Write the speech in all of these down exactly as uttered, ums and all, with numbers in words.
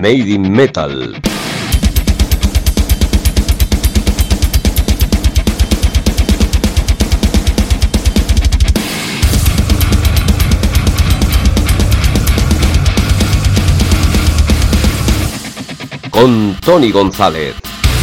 Made in Metal. Con Tony González.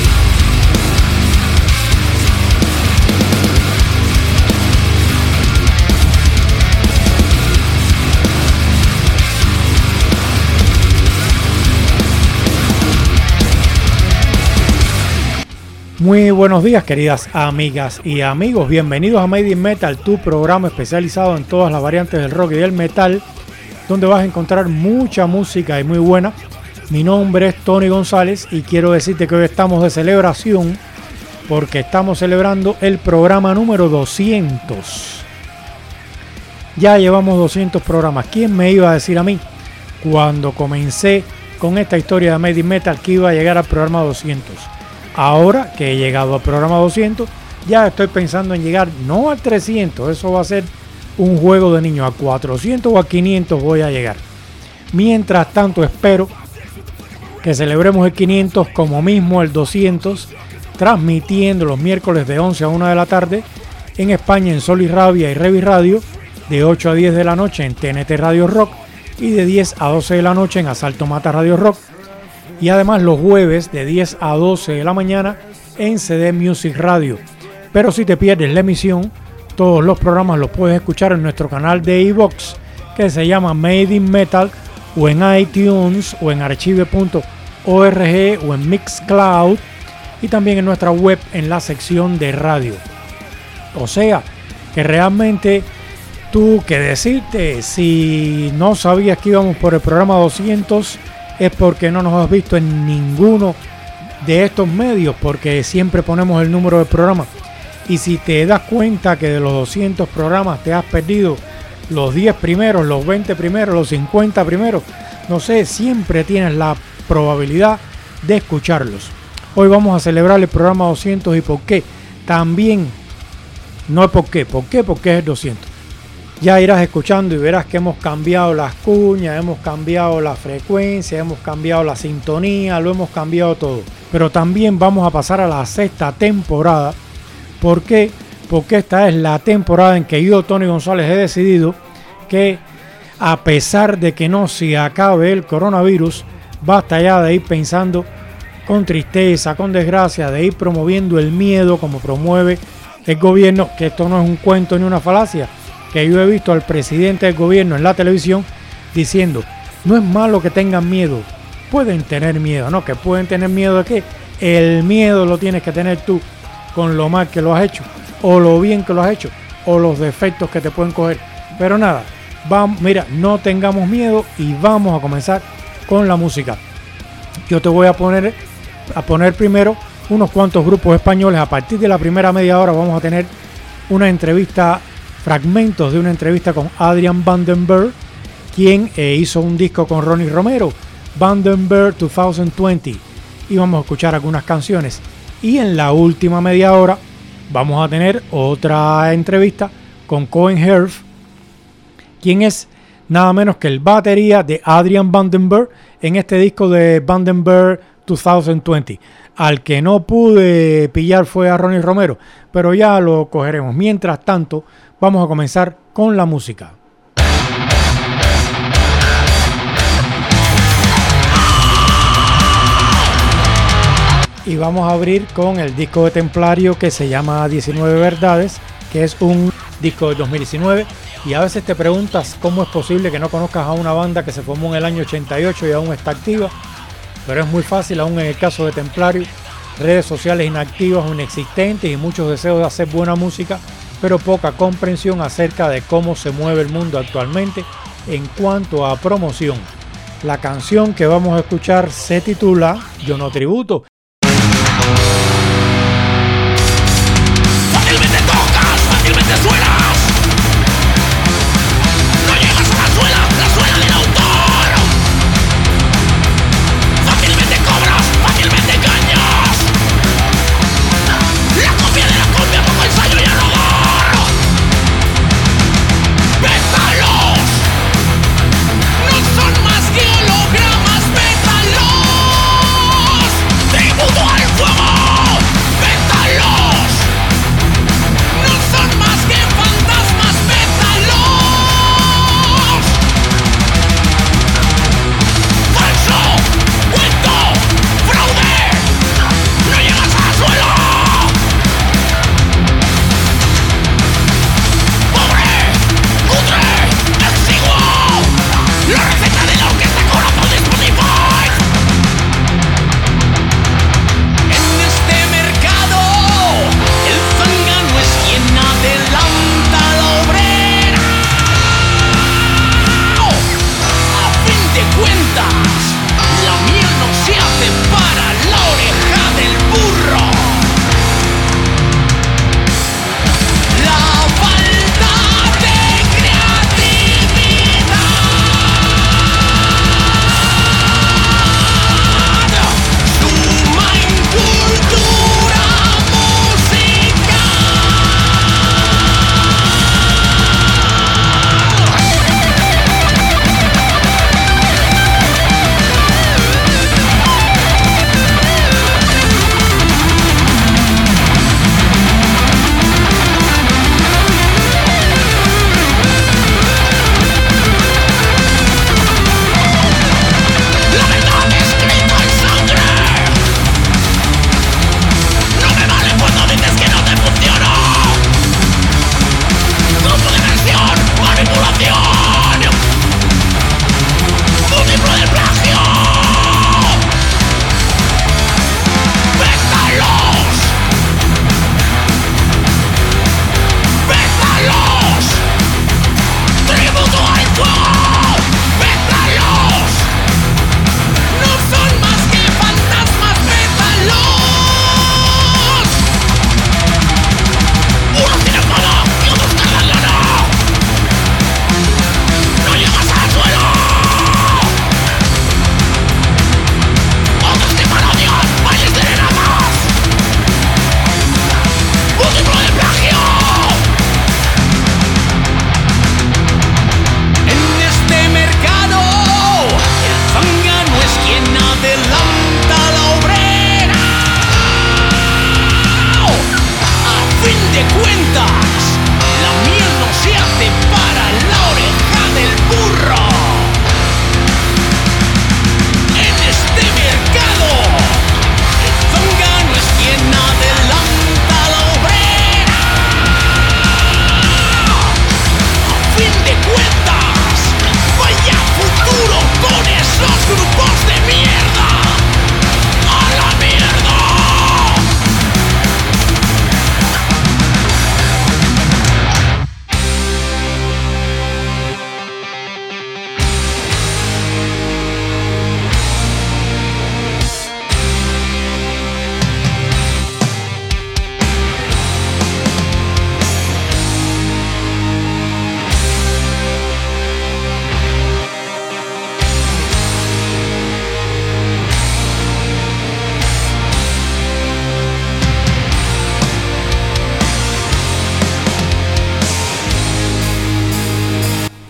Muy buenos días, queridas amigas y amigos, bienvenidos a Made in Metal, tu programa especializado en todas las variantes del rock y del metal, donde vas a encontrar mucha música y muy buena. Mi nombre es Tony González y quiero decirte que hoy estamos de celebración porque estamos celebrando el programa número doscientos. Ya llevamos doscientos programas. ¿Quién me iba a decir a mí cuando comencé con esta historia de Made in Metal que iba a llegar al programa doscientos? Ahora que he llegado al programa doscientos, ya estoy pensando en llegar no al trescientos, eso va a ser un juego de niños, a cuatrocientos o a quinientos voy a llegar. Mientras tanto espero que celebremos el quinientos como mismo el doscientos, transmitiendo los miércoles de once a una de la tarde en España en Sol y Rabia y Revi Radio, de ocho a diez de la noche en T N T Radio Rock y de diez a doce de la noche en Asalto Mata Radio Rock. Y además los jueves de diez a doce de la mañana en C D Music Radio. Pero si te pierdes la emisión, todos los programas los puedes escuchar en nuestro canal de iVoox, que se llama Made in Metal, o en iTunes, o en archive punto org, o en Mixcloud, y también en nuestra web en la sección de radio. O sea, que realmente tú que decirte, si no sabías que íbamos por el programa doscientos, es porque no nos has visto en ninguno de estos medios, porque siempre ponemos el número del programa. Y si te das cuenta que de los doscientos programas te has perdido los diez primeros, los veinte primeros, los cincuenta primeros, no sé, siempre tienes la probabilidad de escucharlos. Hoy vamos a celebrar el programa doscientos. ¿Y por qué? También, no es por qué, ¿por qué? Porque es el doscientos. Ya irás escuchando y verás que hemos cambiado las cuñas, hemos cambiado la frecuencia, hemos cambiado la sintonía, lo hemos cambiado todo. Pero también vamos a pasar a la sexta temporada. ¿Por qué? Porque esta es la temporada en que yo, Tony González, he decidido que, a pesar de que no se acabe el coronavirus, basta ya de ir pensando con tristeza, con desgracia, de ir promoviendo el miedo como promueve el gobierno, que esto no es un cuento ni una falacia, que yo he visto al presidente del gobierno en la televisión diciendo, no es malo que tengan miedo, pueden tener miedo, ¿no? Que pueden tener miedo de qué, el miedo lo tienes que tener tú con lo mal que lo has hecho, o lo bien que lo has hecho, o los defectos que te pueden coger. Pero nada, vamos, mira, no tengamos miedo y vamos a comenzar con la música. Yo te voy a poner, a poner primero unos cuantos grupos españoles. A partir de la primera media hora vamos a tener una entrevista, fragmentos de una entrevista con Adrian Vandenberg, quien eh, hizo un disco con Ronnie Romero, Vandenberg dos mil veinte, y vamos a escuchar algunas canciones. Y en la última media hora vamos a tener otra entrevista con Cohen Herf, quien es nada menos que el batería de Adrian Vandenberg en este disco de Vandenberg dos mil veinte. Al que no pude pillar fue a Ronnie Romero, pero ya lo cogeremos. Mientras tanto, vamos a comenzar con la música. Y vamos a abrir con el disco de Templario que se llama diecinueve Verdades, que es un disco de dos mil diecinueve. Y a veces te preguntas cómo es posible que no conozcas a una banda que se formó en el año ochenta y ocho y aún está activa. Pero es muy fácil, aún en el caso de Templario, redes sociales inactivas o inexistentes y muchos deseos de hacer buena música, pero poca comprensión acerca de cómo se mueve el mundo actualmente en cuanto a promoción. La canción que vamos a escuchar se titula Yo no tributo. Fácilmente tocas, fácilmente suenas. No llegas a la suela, la suela del autor. Fácilmente cobras, fácilmente engañas. La copia de la copia, poco ensayo y error. Pétalos no son más que hologramas, pétalos.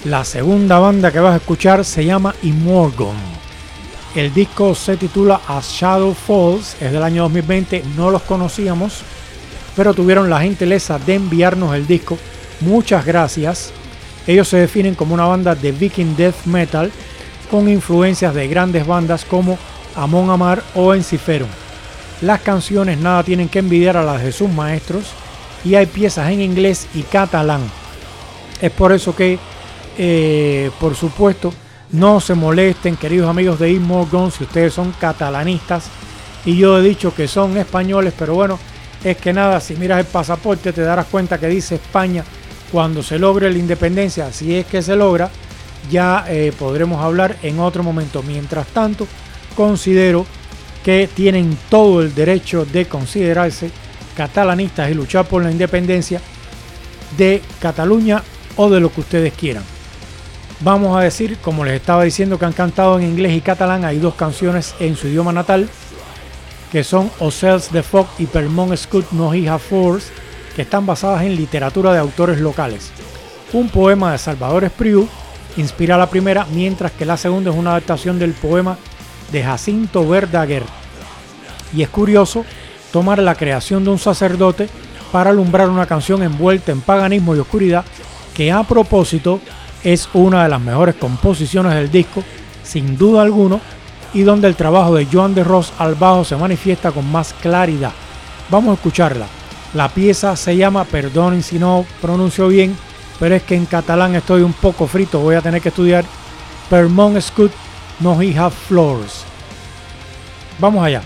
La segunda banda que vas a escuchar se llama Immorgon. El disco se titula As Shadow Falls, es del año dos mil veinte, no los conocíamos, pero tuvieron la gentileza de enviarnos el disco. Muchas gracias. Ellos se definen como una banda de Viking Death Metal con influencias de grandes bandas como Amon Amarth o Ensiferum. Las canciones nada tienen que envidiar a las de sus maestros y hay piezas en inglés y catalán. Es por eso que, eh, por supuesto, no se molesten, queridos amigos de Immorgon, si ustedes son catalanistas y yo he dicho que son españoles, pero bueno, es que nada, si miras el pasaporte te darás cuenta que dice España. Cuando se logre la independencia, si es que se logra, ya eh, podremos hablar en otro momento. Mientras tanto, considero que tienen todo el derecho de considerarse catalanistas y luchar por la independencia de Cataluña o de lo que ustedes quieran. Vamos a decir, como les estaba diciendo, que han cantado en inglés y catalán. Hay dos canciones en su idioma natal, que son Ocels de Foc y Per Mon Escut no hi ha Force, que están basadas en literatura de autores locales. Un poema de Salvador Espriu inspira la primera, mientras que la segunda es una adaptación del poema de Jacinto Verdaguer. Y es curioso tomar la creación de un sacerdote para alumbrar una canción envuelta en paganismo y oscuridad, que a propósito es una de las mejores composiciones del disco, sin duda alguna, y donde el trabajo de Joan de Ros al bajo se manifiesta con más claridad. Vamos a escucharla. La pieza se llama, perdonen si no pronuncio bien, pero es que en catalán estoy un poco frito, voy a tener que estudiar. Per Mon Escut no hi ha Flors. Vamos allá.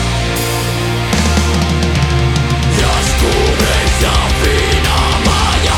Descubre esa fina malla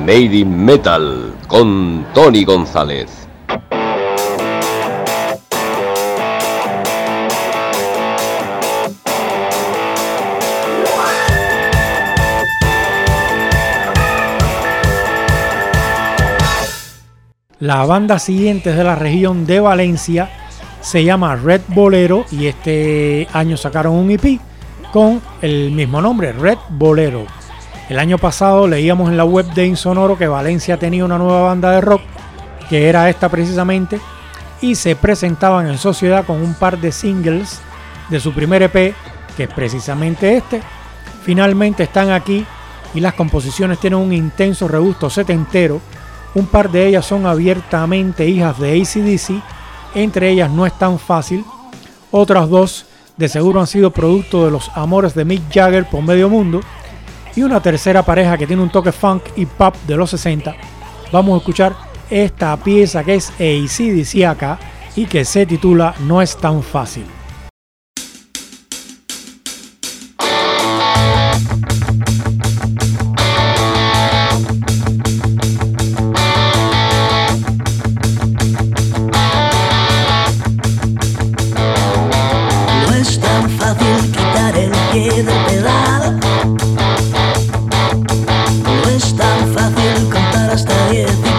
Made in Metal con Tony González. La banda siguiente es de la región de Valencia, se llama Red Bolero y este año sacaron un E P con el mismo nombre, Red Bolero. El año pasado leíamos en la web de Insonoro que Valencia tenía una nueva banda de rock, que era esta precisamente, y se presentaban en sociedad con un par de singles de su primer E P, que es precisamente este. Finalmente están aquí y las composiciones tienen un intenso regusto setentero. Un par de ellas son abiertamente hijas de A C D C, entre ellas No Es Tan Fácil. Otras dos de seguro han sido producto de los amores de Mick Jagger por medio mundo. Y una tercera pareja que tiene un toque funk y pop de los sesenta. Vamos a escuchar esta pieza que es A C D C acá y que se titula No Es Tan Fácil.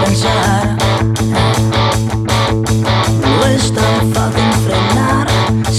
No es tan fácil frenar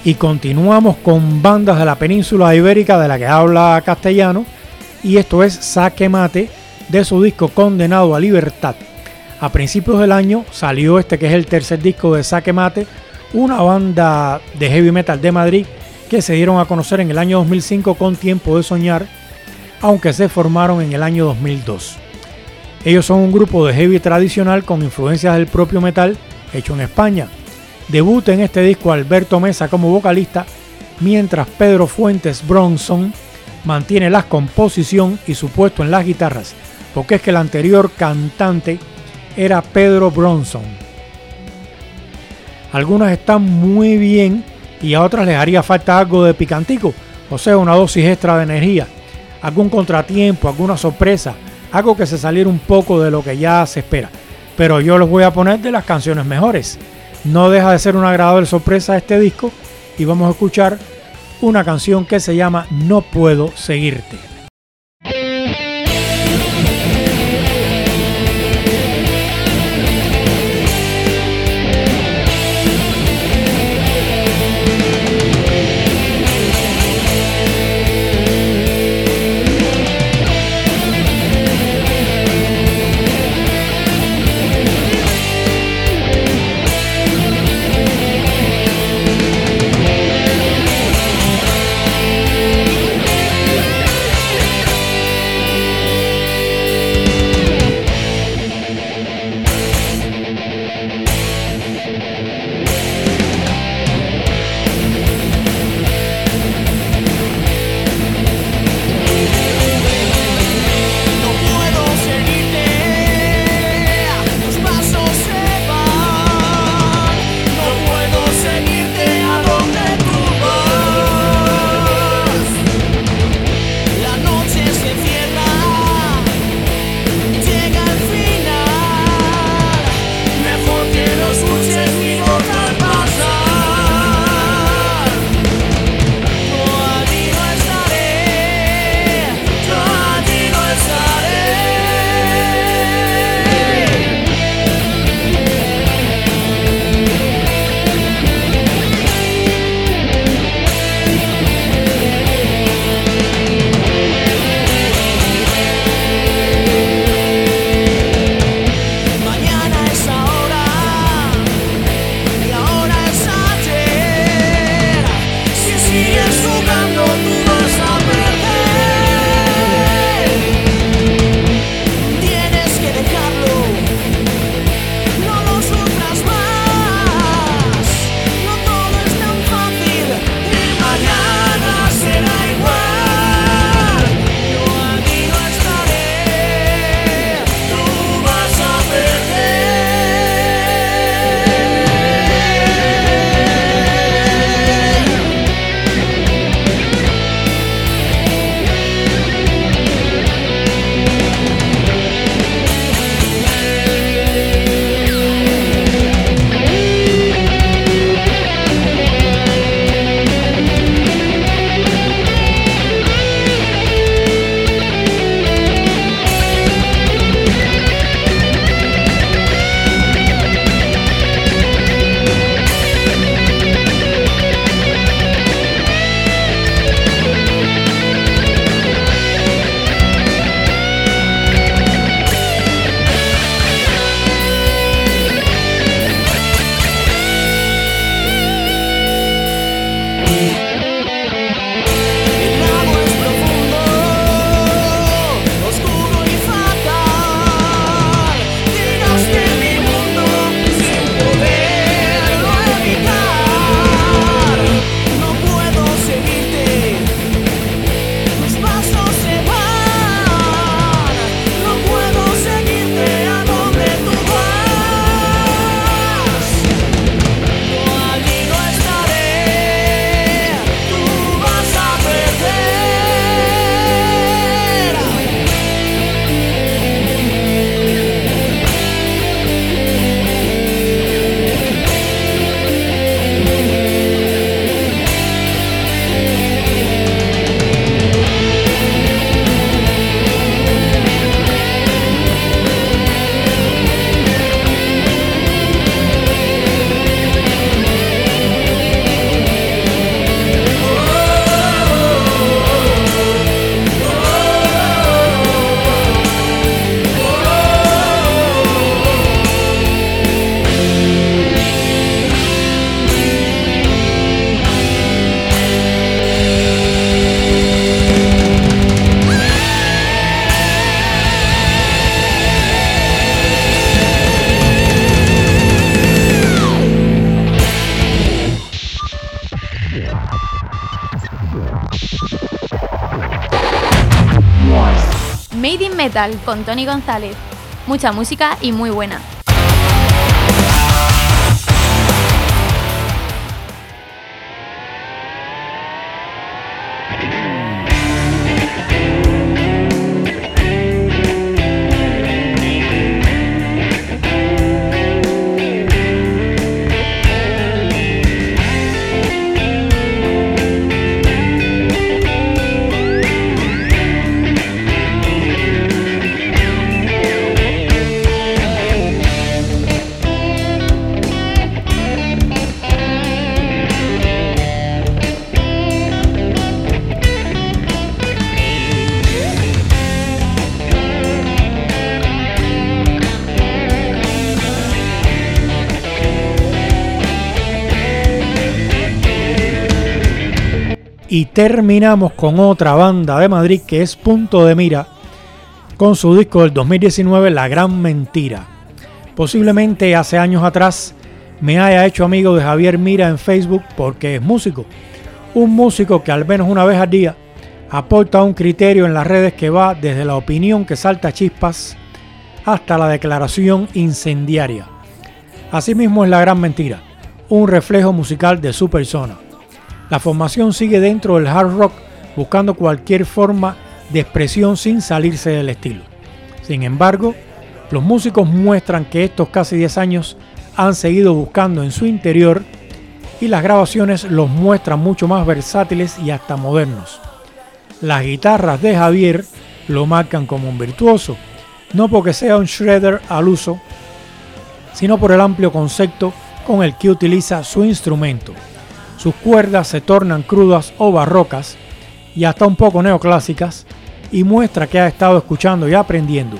Y continuamos con bandas de la península ibérica de la que habla castellano, y esto es Saque Mate, de su disco Condenado a Libertad. A principios del año salió este, que es el tercer disco de Saque Mate, una banda de heavy metal de Madrid que se dieron a conocer en el año dos mil cinco con Tiempo de Soñar, aunque se formaron en el año dos mil dos. Ellos son un grupo de heavy tradicional con influencias del propio metal hecho en España. Debuta en este disco Alberto Mesa como vocalista, mientras Pedro Fuentes Bronson mantiene la composición y su puesto en las guitarras, porque es que el anterior cantante era Pedro Bronson. Algunas están muy bien y a otras les haría falta algo de picantico, o sea, una dosis extra de energía, algún contratiempo, alguna sorpresa, algo que se saliera un poco de lo que ya se espera. Pero yo les voy a poner de las canciones mejores. No deja de ser una agradable sorpresa este disco, y vamos a escuchar una canción que se llama No Puedo Seguirte. Made in Metal con Tony González. Mucha música y muy buena. Y terminamos con otra banda de Madrid que es Punto de Mira, con su disco del dos mil diecinueve, La Gran Mentira. Posiblemente hace años atrás me haya hecho amigo de Javier Mira en Facebook porque es músico. Un músico que al menos una vez al día aporta un criterio en las redes que va desde la opinión que salta chispas hasta la declaración incendiaria. Asimismo es La Gran Mentira, un reflejo musical de su persona. La formación sigue dentro del hard rock buscando cualquier forma de expresión sin salirse del estilo. Sin embargo, los músicos muestran que estos casi diez años han seguido buscando en su interior y las grabaciones los muestran mucho más versátiles y hasta modernos. Las guitarras de Javier lo marcan como un virtuoso, no porque sea un shredder al uso, sino por el amplio concepto con el que utiliza su instrumento. Sus cuerdas se tornan crudas o barrocas y hasta un poco neoclásicas y muestra que ha estado escuchando y aprendiendo.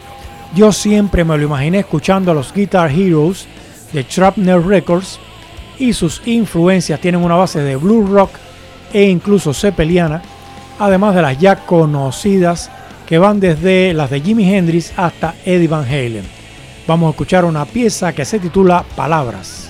Yo siempre me lo imaginé escuchando a los Guitar Heroes de Shrapnel Records y sus influencias tienen una base de blues rock e incluso zeppeliana, además de las ya conocidas que van desde las de Jimi Hendrix hasta Eddie Van Halen. Vamos a escuchar una pieza que se titula Palabras.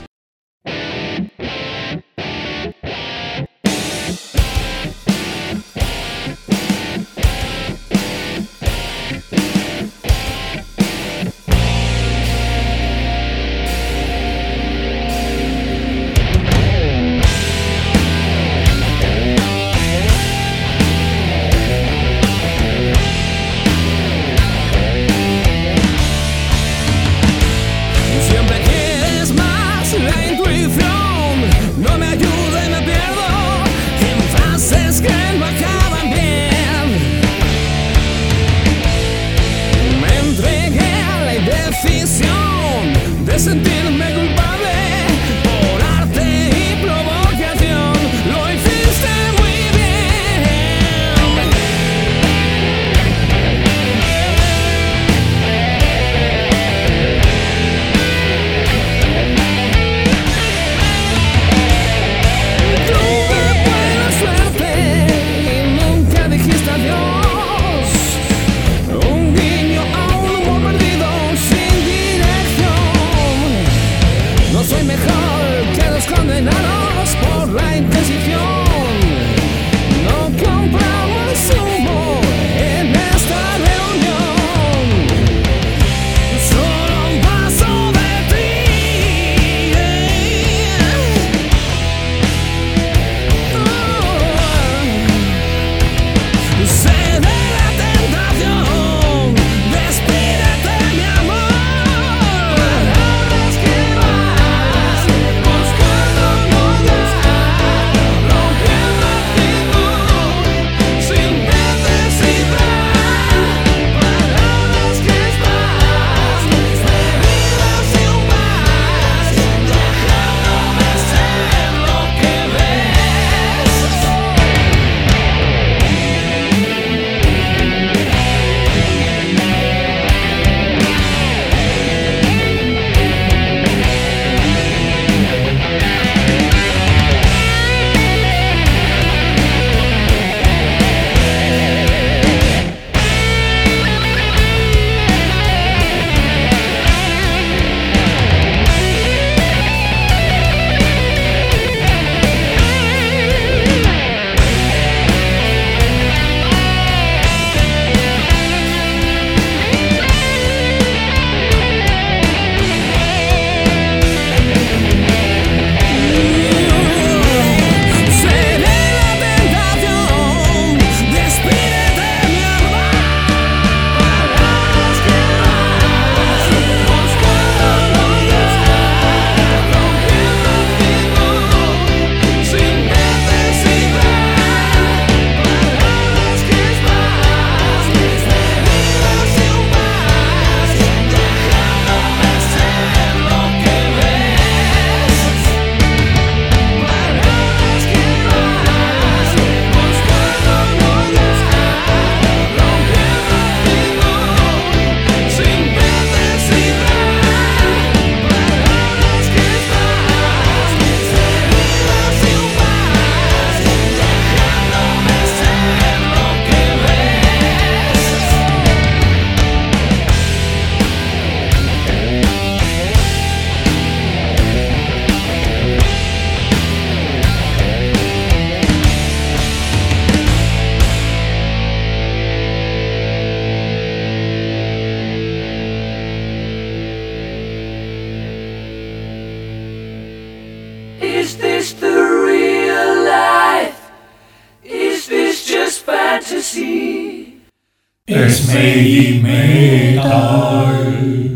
fantasy. Es Made in Metal.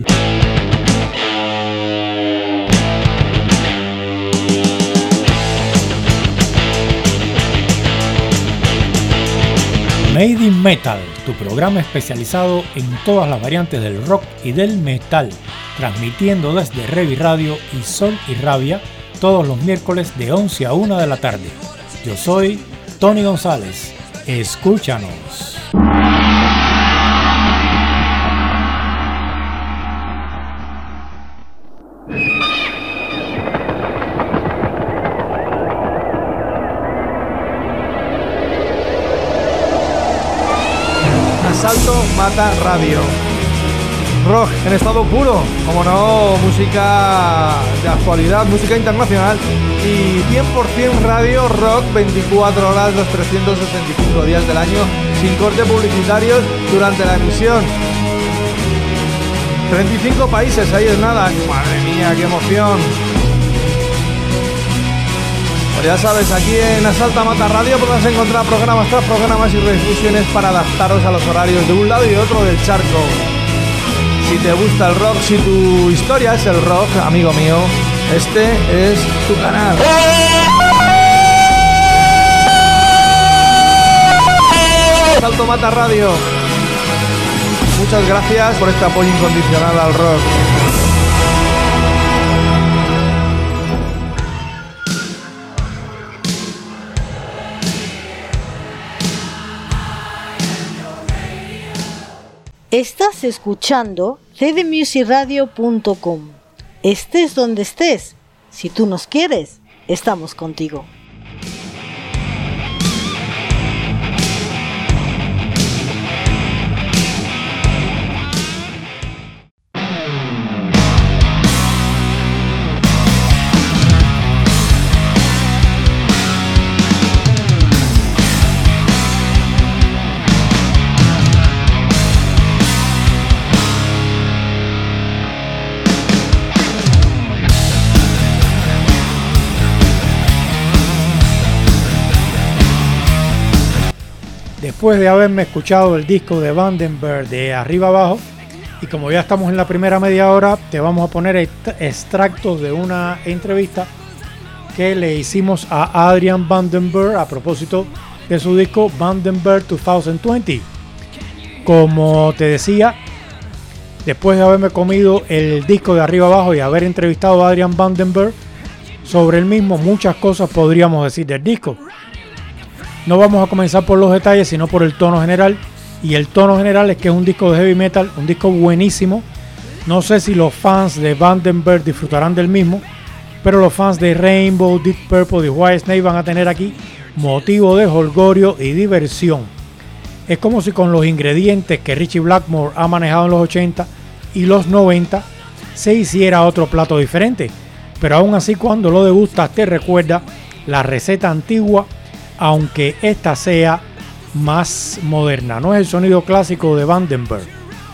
Made in Metal, tu programa especializado en todas las variantes del rock y del metal, transmitiendo desde Revi Radio y Sol y Rabia todos los miércoles de once a una de la tarde. Yo soy Tony González. Escúchanos. Asalto Mata Radio. Rock en estado puro, como no, música de actualidad, música internacional y cien por ciento radio rock veinticuatro horas los trescientos sesenta y cinco días del año sin cortes publicitarios durante la emisión. treinta y cinco países, ahí es nada. Madre mía, qué emoción. Pues ya sabes, aquí en Asalta Mata Radio podrás encontrar programas tras programas y redifusiones para adaptaros a los horarios de un lado y de otro del charco. Si te gusta el rock, si tu historia es el rock, amigo mío, este es tu canal. Asalto Mata Radio. Muchas gracias por este apoyo incondicional al rock. Estás escuchando c d music radio punto com. Estés donde estés, si tú nos quieres, estamos contigo. Después de haberme escuchado el disco de Vandenberg de arriba abajo, y como ya estamos en la primera media hora, te vamos a poner extractos de una entrevista que le hicimos a Adrian Vandenberg a propósito de su disco Vandenberg dos mil veinte. Como te decía, después de haberme comido el disco de arriba abajo y haber entrevistado a Adrian Vandenberg sobre el mismo, muchas cosas podríamos decir del disco. No vamos a comenzar por los detalles, sino por el tono general. Y el tono general es que es un disco de heavy metal, un disco buenísimo. No sé si los fans de Vandenberg disfrutarán del mismo, pero los fans de Rainbow, Deep Purple y Whitesnake van a tener aquí motivo de jolgorio y diversión. Es como si con los ingredientes que Ritchie Blackmore ha manejado en los ochenta y los noventa se hiciera otro plato diferente. Pero aún así, cuando lo degustas te recuerda la receta antigua, aunque esta sea más moderna. No es el sonido clásico de Vandenberg.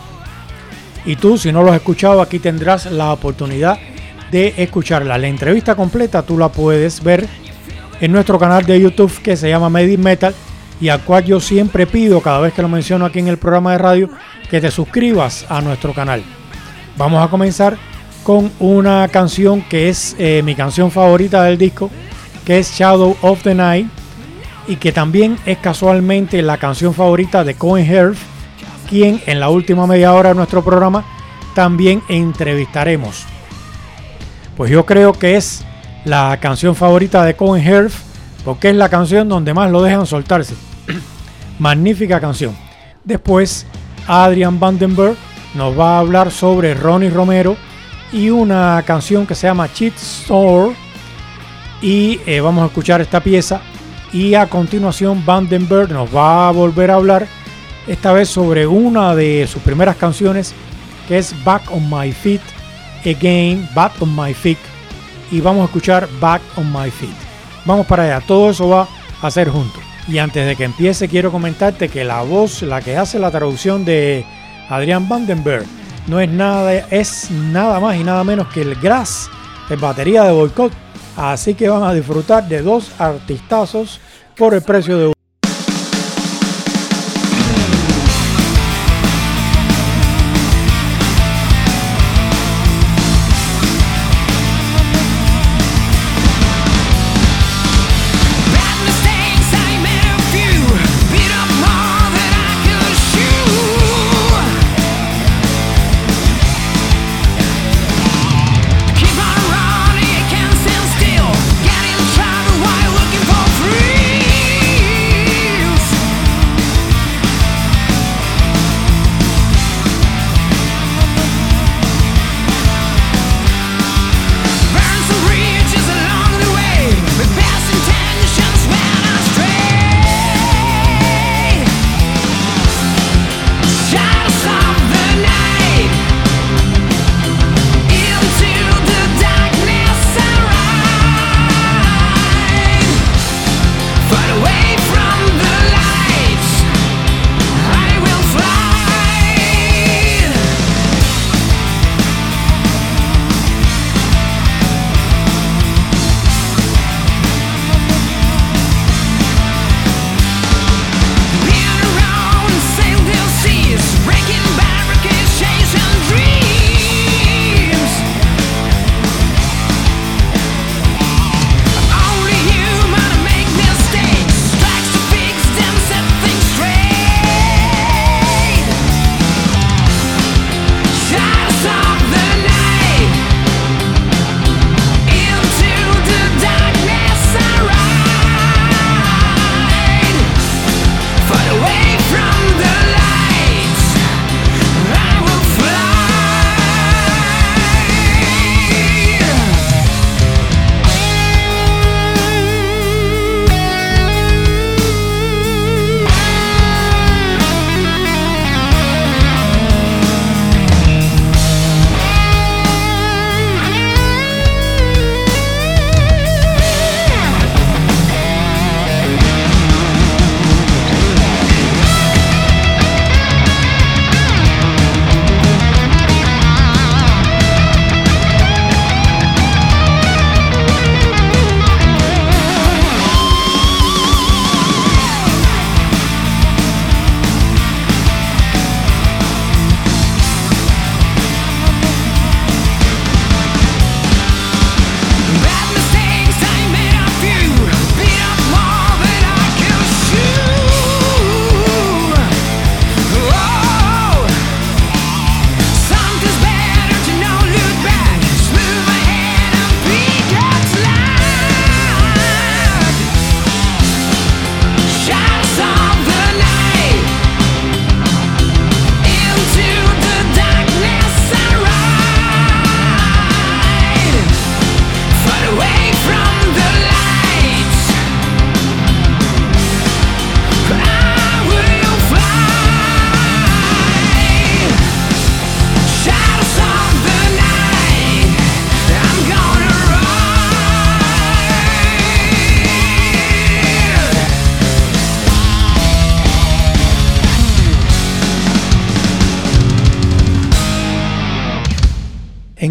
Y tú, si no lo has escuchado, aquí tendrás la oportunidad de escucharla. La entrevista completa tú la puedes ver en nuestro canal de YouTube, que se llama Made in Metal, y al cual yo siempre pido, cada vez que lo menciono aquí en el programa de radio, que te suscribas a nuestro canal. Vamos a comenzar con una canción que es eh, mi canción favorita del disco, que es Shadow of the Night, y que también es casualmente la canción favorita de Cohen Herf, quien en la última media hora de nuestro programa también entrevistaremos. Pues yo creo que es la canción favorita de Cohen Herf, porque es la canción donde más lo dejan soltarse. Magnífica canción. Después Adrian Vandenberg nos va a hablar sobre Ronnie Romero y una canción que se llama Cheat Store, y eh, vamos a escuchar esta pieza. Y a continuación Vandenberg nos va a volver a hablar, esta vez sobre una de sus primeras canciones, que es Back on My Feet Again, Back on My Feet, y vamos a escuchar Back on My Feet. Vamos para allá, todo eso va a ser junto. Y antes de que empiece, quiero comentarte que la voz, la que hace la traducción de Adrian Vandenberg, no es nada, es nada más y nada menos que el Grass, el batería de Boycott. Así que van a disfrutar de dos artistazos por el precio de uno.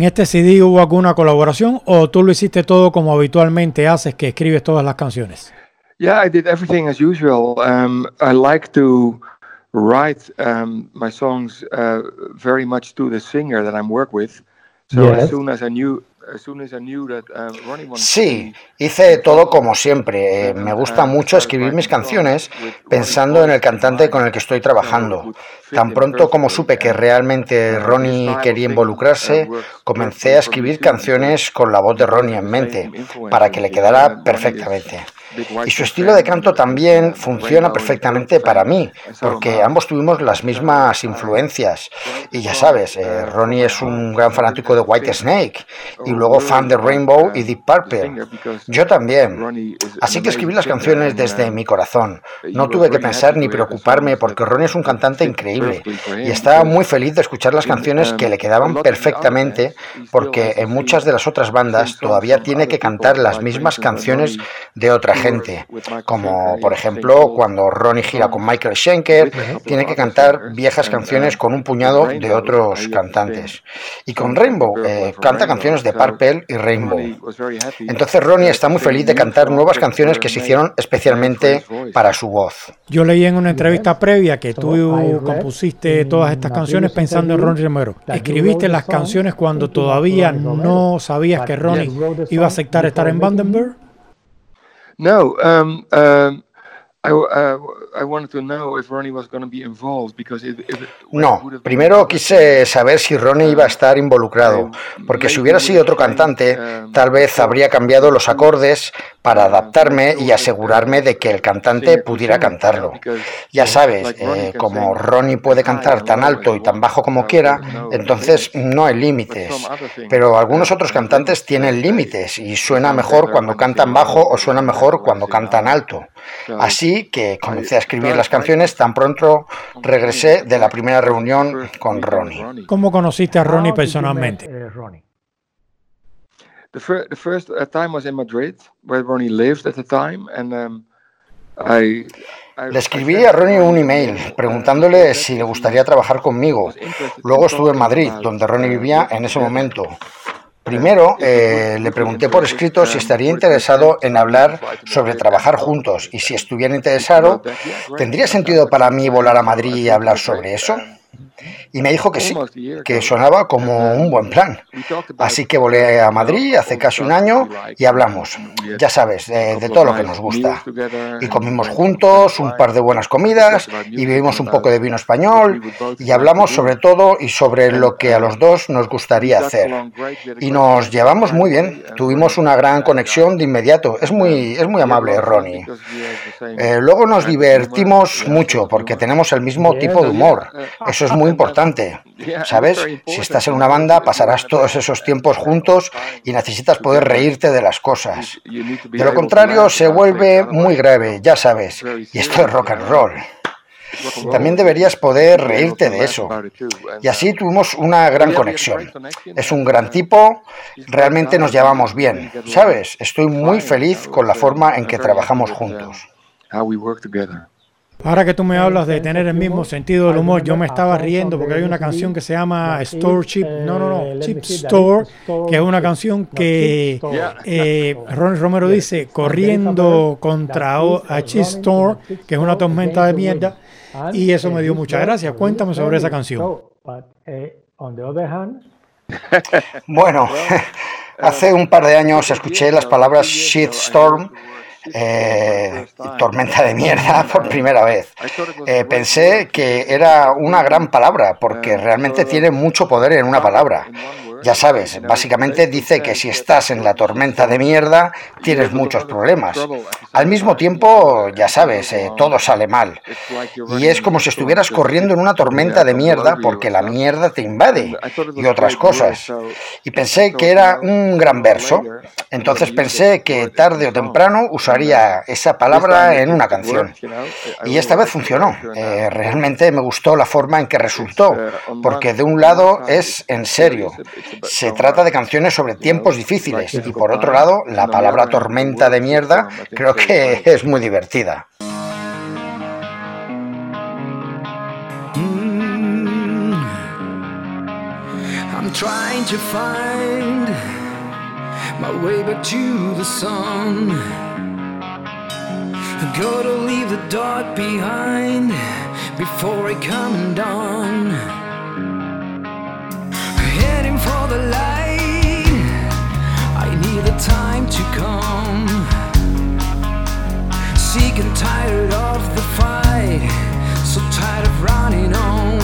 ¿En este C D hubo alguna colaboración o tú lo hiciste todo como habitualmente haces, que escribes todas las canciones? Yeah, I did everything as usual. Um, I like to write um, my songs uh, very much to the singer that I'm work with. So Yes. as soon as I knew, as soon as I knew that um, Ronnie wanted Sí, to hice todo como siempre. Eh, me gusta mucho escribir mis canciones pensando en el cantante con el que estoy trabajando. Tan pronto como supe que realmente Ronnie quería involucrarse, comencé a escribir canciones con la voz de Ronnie en mente, para que le quedara perfectamente. Y su estilo de canto también funciona perfectamente para mí, porque ambos tuvimos las mismas influencias. Y ya sabes, eh, Ronnie es un gran fanático de Whitesnake, y luego fan de Rainbow y Deep Purple. Yo también. Así que escribí las canciones desde mi corazón. No tuve que pensar ni preocuparme, porque Ronnie es un cantante increíble. Y estaba muy feliz de escuchar las canciones que le quedaban perfectamente, porque en muchas de las otras bandas todavía tiene que cantar las mismas canciones de otra gente, como por ejemplo cuando Ronnie gira con Michael Schenker, tiene que cantar viejas canciones con un puñado de otros cantantes. Y con Rainbow eh, canta canciones de Purple y Rainbow. Entonces Ronnie está muy feliz de cantar nuevas canciones que se hicieron especialmente para su voz. Yo leí en una entrevista previa que tú compusiste todas estas canciones pensando en Ronnie Romero. ¿Escribiste las canciones cuando todavía no sabías que Ronnie iba a aceptar estar en Vandenberg? No, um, um, I, uh, I wanted to know if Ronnie was going to be involved because if, if No, primero quise saber si Ronnie iba a estar involucrado, porque si hubiera sido otro cantante, tal vez habría cambiado los acordes para adaptarme y asegurarme de que el cantante pudiera cantarlo. Ya sabes, eh, como Ronnie puede cantar tan alto y tan bajo como quiera, entonces no hay límites. Pero algunos otros cantantes tienen límites y suena mejor cuando cantan bajo o suena mejor cuando cantan alto. Así que comencé a escribir las canciones tan pronto regresé de la primera reunión con Ronnie. ¿Cómo conociste a Ronnie personalmente? The, fir- the first uh, time was in Madrid, where Ronnie lived at the time, and um, I, I. Le escribí a Ronnie un email preguntándole si le gustaría trabajar conmigo. Luego estuve en Madrid, donde Ronnie vivía en ese momento. Primero, eh, le pregunté por escrito si estaría interesado en hablar sobre trabajar juntos y si estuviera interesado, ¿tendría sentido para mí volar a Madrid y hablar sobre eso? Y me dijo que sí, que sonaba como un buen plan. Así que volé a Madrid hace casi un año y hablamos, ya sabes, de, de todo lo que nos gusta. Y comimos juntos un par de buenas comidas y bebimos un poco de vino español y hablamos sobre todo y sobre lo que a los dos nos gustaría hacer. Y nos llevamos muy bien, tuvimos una gran conexión de inmediato. Es muy, es muy amable, Ronnie. Eh, luego nos divertimos mucho porque tenemos el mismo tipo de humor. Eso es muy importante, ¿sabes? Si estás en una banda, pasarás todos esos tiempos juntos y necesitas poder reírte de las cosas. De lo contrario, se vuelve muy grave, ya sabes, y esto es rock and roll. También deberías poder reírte de eso. Y así tuvimos una gran conexión. Es un gran tipo, realmente nos llevamos bien, ¿sabes? Estoy muy feliz con la forma en que trabajamos juntos. Ahora que tú me hablas de tener el mismo sentido del humor, yo me estaba riendo porque hay una canción que se llama Store Chip, no, no, no, Chip Store, que es una canción que eh, Ronnie Romero dice, corriendo contra o- a Chip Store, que es una tormenta de mierda, y eso me dio mucha gracia. Cuéntame sobre esa canción. Bueno, hace un par de años escuché las palabras shitstorm, eh, tormenta de mierda, por primera vez. Eh, pensé que era una gran palabra, porque realmente tiene mucho poder en una palabra. Ya sabes, básicamente dice que si estás en la tormenta de mierda, tienes muchos problemas. Al mismo tiempo, ya sabes, eh, todo sale mal. Y es como si estuvieras corriendo en una tormenta de mierda porque la mierda te invade y otras cosas. Y pensé que era un gran verso. Entonces pensé que tarde o temprano usaría esa palabra en una canción. Y esta vez funcionó. Eh, realmente me gustó la forma en que resultó, porque de un lado es en serio. Se trata de canciones sobre tiempos difíciles y por otro lado, la palabra tormenta de mierda creo que es muy divertida. I'm I'm trying to find my way back to the sun. I gotta leave the dark behind before I come undone. Heading for the light, I need the time to come. Sick and tired of the fight, so tired of running on.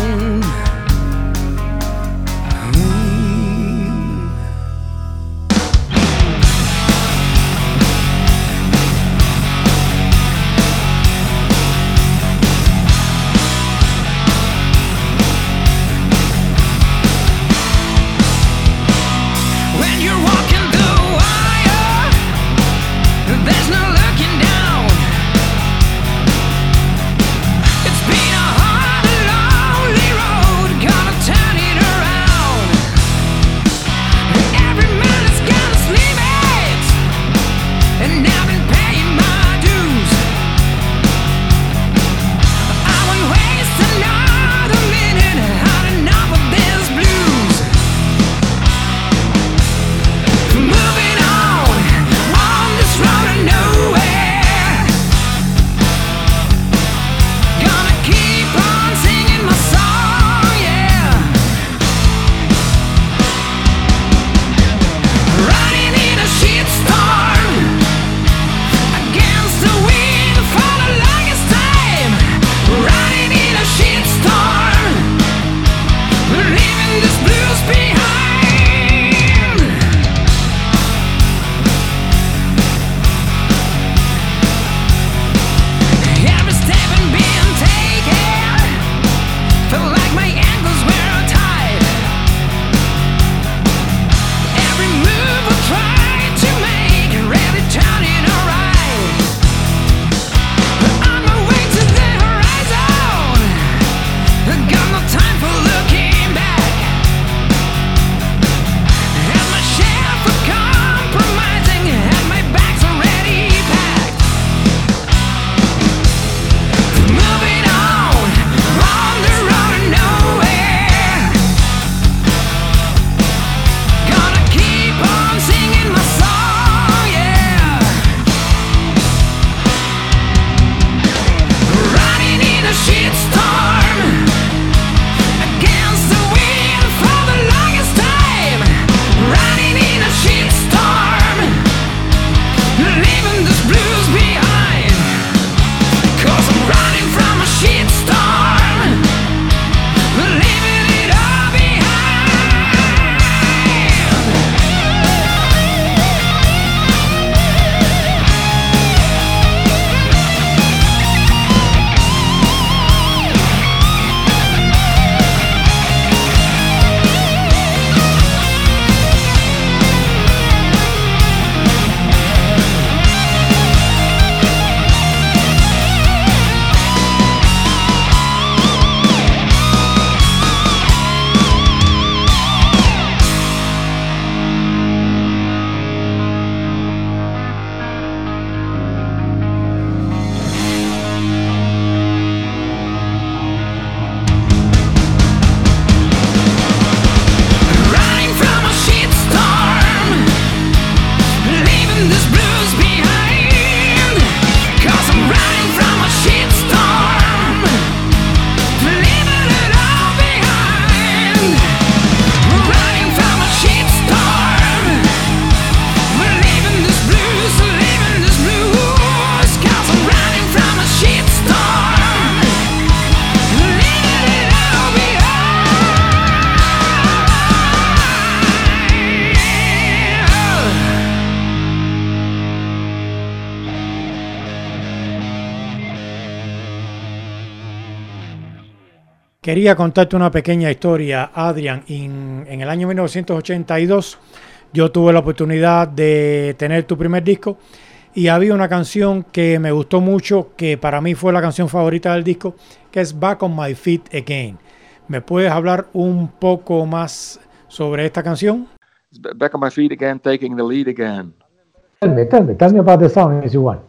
Quería contarte una pequeña historia, Adrián. En, en el año mil novecientos ochenta y dos yo tuve la oportunidad de tener tu primer disco y había una canción que me gustó mucho, que para mí fue la canción favorita del disco, que es Back on My Feet Again. ¿Me puedes hablar un poco más sobre esta canción? Back on My Feet Again, Taking the Lead Again. Tell me, tell me, tell me about the song if you want.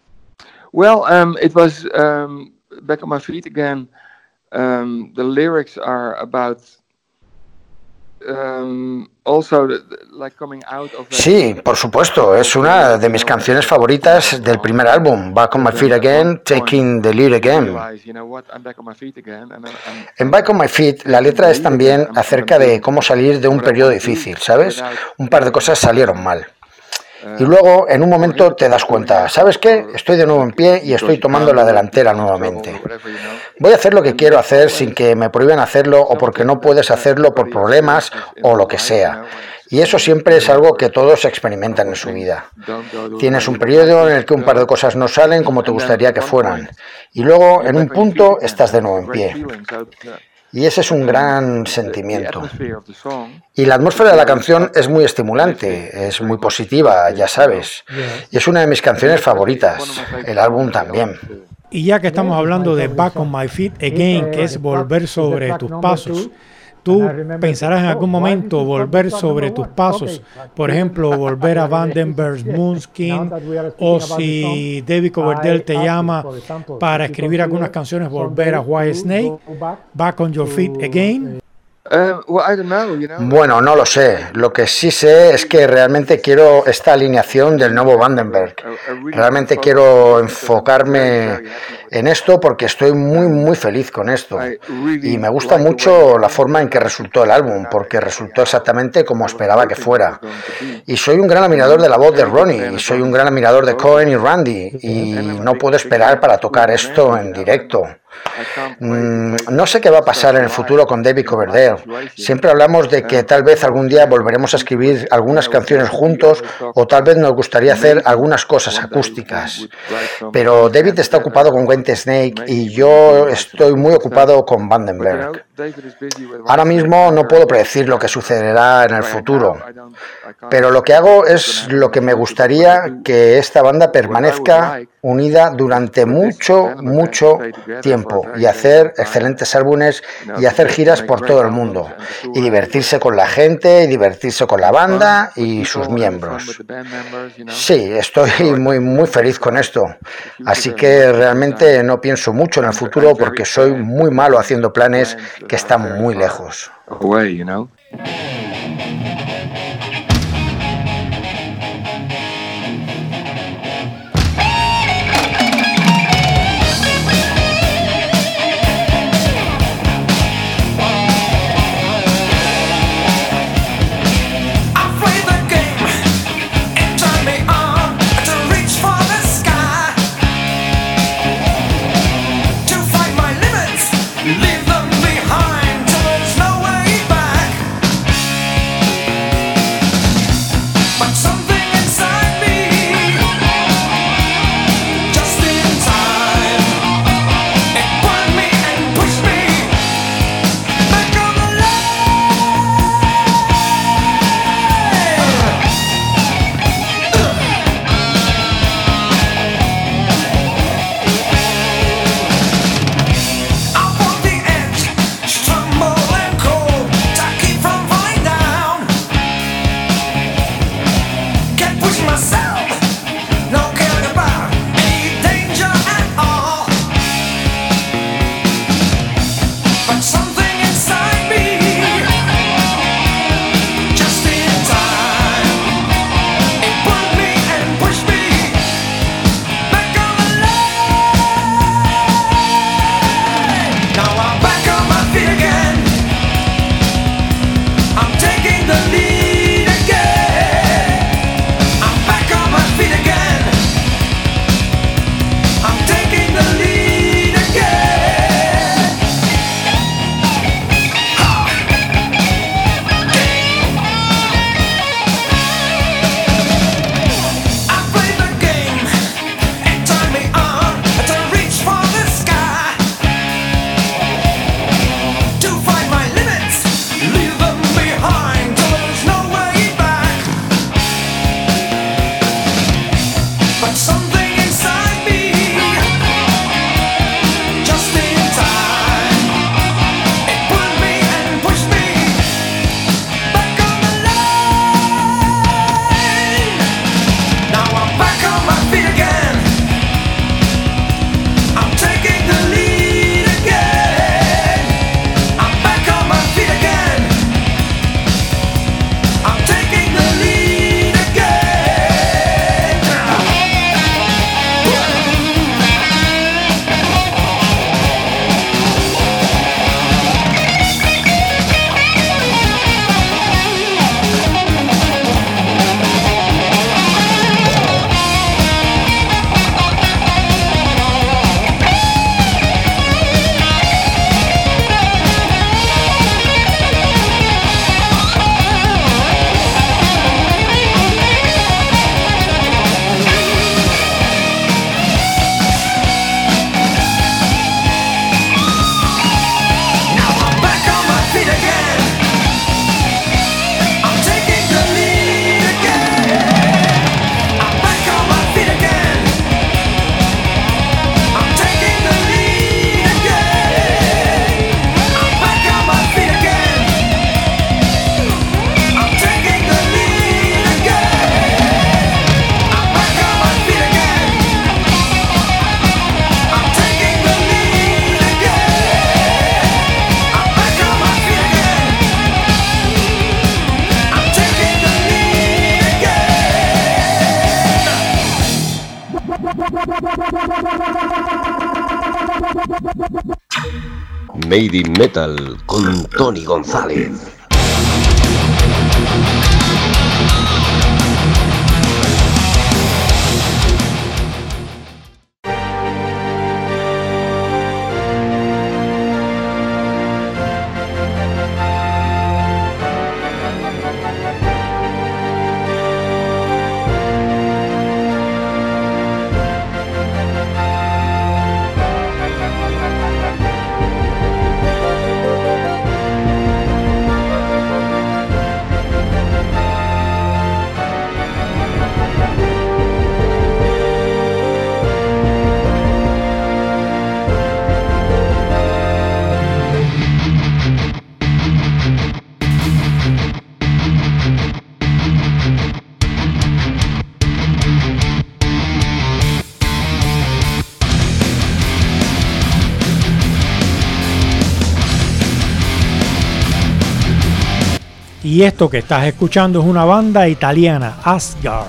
Well, um, it was um, Back on My Feet Again. Um, the lyrics are about Sí, por supuesto, es una de mis canciones favoritas del primer álbum, Back on My Feet Again, Taking the Lead Again. En Back on My Feet la letra es también acerca de cómo salir de un periodo difícil, ¿sabes? Un par de cosas salieron mal. Y luego, en un momento, te das cuenta, ¿sabes qué? Estoy de nuevo en pie y estoy tomando la delantera nuevamente. Voy a hacer lo que quiero hacer sin que me prohíban hacerlo o porque no puedes hacerlo por problemas o lo que sea. Y eso siempre es algo que todos experimentan en su vida. Tienes un periodo en el que un par de cosas no salen como te gustaría que fueran. Y luego, en un punto, estás de nuevo en pie. Y ese es un gran sentimiento. Y la atmósfera de la canción es muy estimulante, es muy positiva, ya sabes. Y es una de mis canciones favoritas, el álbum también. Y ya que estamos hablando de Back on My Feet Again, que es volver sobre tus pasos, tú pensarás en algún momento volver sobre tus pasos, por ejemplo, volver a Vandenberg's Moonskin, o si David Coverdale te llama para escribir algunas canciones, volver a White Snake, Back on Your Feet Again. Bueno, no lo sé. Lo que sí sé es que realmente quiero esta alineación del nuevo Vandenberg. Realmente quiero enfocarme en esto porque estoy muy muy feliz con esto. Y me gusta mucho la forma en que resultó el álbum, porque resultó exactamente como esperaba que fuera. Y soy un gran admirador de la voz de Ronnie, y soy un gran admirador de Cohen y Randy, y no puedo esperar para tocar esto en directo. Mm, no sé qué va a pasar en el futuro con David Coverdale. Siempre hablamos de que tal vez algún día volveremos a escribir algunas canciones juntos o tal vez nos gustaría hacer algunas cosas acústicas. Pero David está ocupado con White Snake y yo estoy muy ocupado con Vandenberg. Ahora mismo no puedo predecir lo que sucederá en el futuro, pero lo que hago es lo que me gustaría que esta banda permanezca unida durante mucho, mucho tiempo y hacer excelentes álbumes y hacer giras por todo el mundo y divertirse con la gente y divertirse con la banda y sus miembros. Sí, estoy muy, muy feliz con esto, así que realmente no pienso mucho en el futuro porque soy muy malo haciendo planes que están muy lejos. Leave them behind till there's no way back. Made in Metal con Tony González. Y esto que estás escuchando es una banda italiana, Asgard.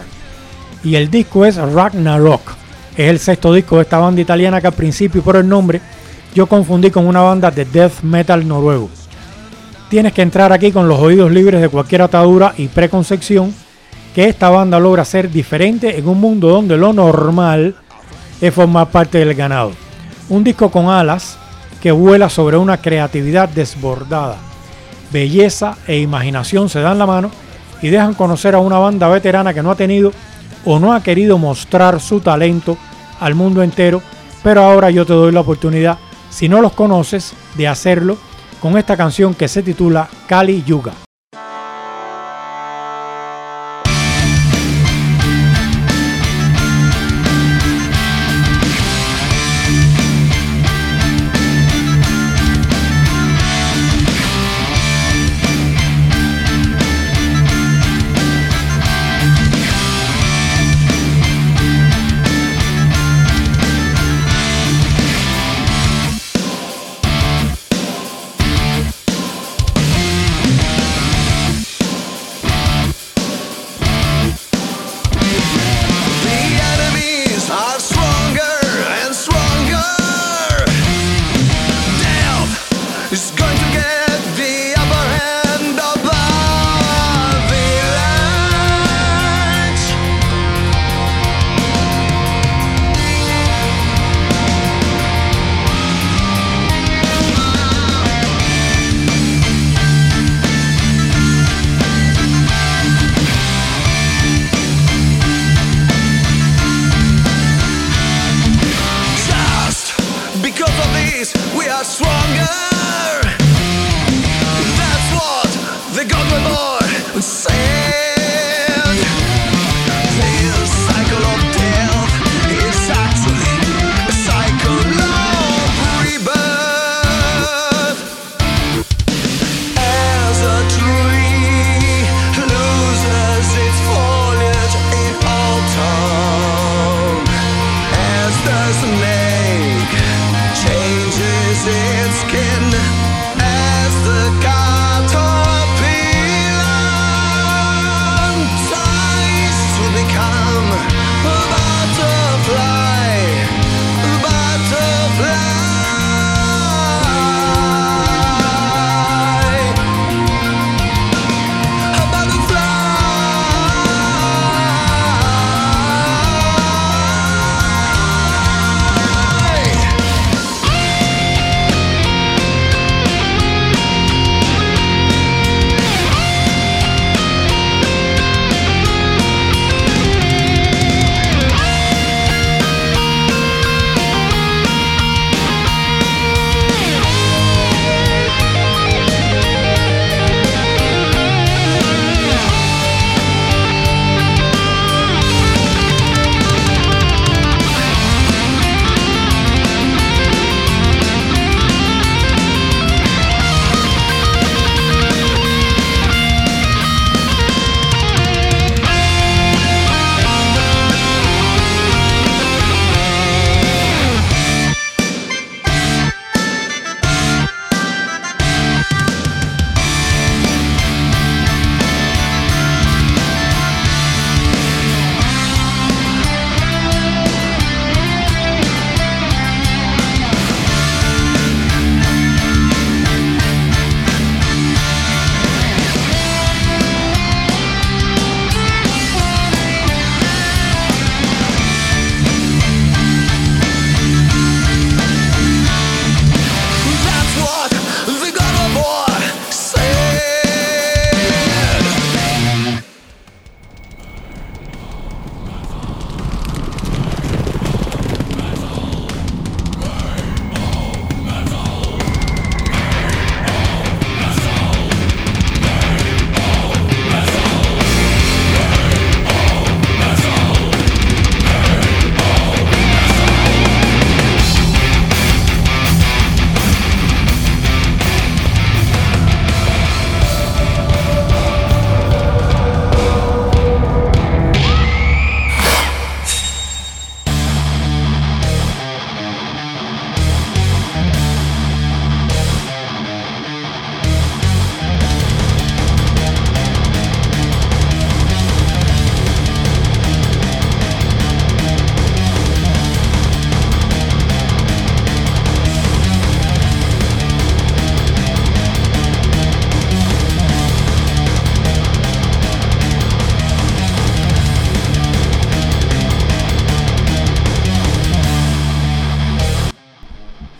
Y el disco es Ragnarok. Es el sexto disco de esta banda italiana que al principio por el nombre yo confundí con una banda de death metal noruego. Tienes que entrar aquí con los oídos libres de cualquier atadura y preconcepción, que esta banda logra ser diferente en un mundo donde lo normal es formar parte del ganado. Un disco con alas que vuela sobre una creatividad desbordada. Belleza e imaginación se dan la mano y dejan conocer a una banda veterana que no ha tenido o no ha querido mostrar su talento al mundo entero, pero ahora yo te doy la oportunidad, si no los conoces, de hacerlo con esta canción que se titula Kali Yuga. Skin as the caterpillar.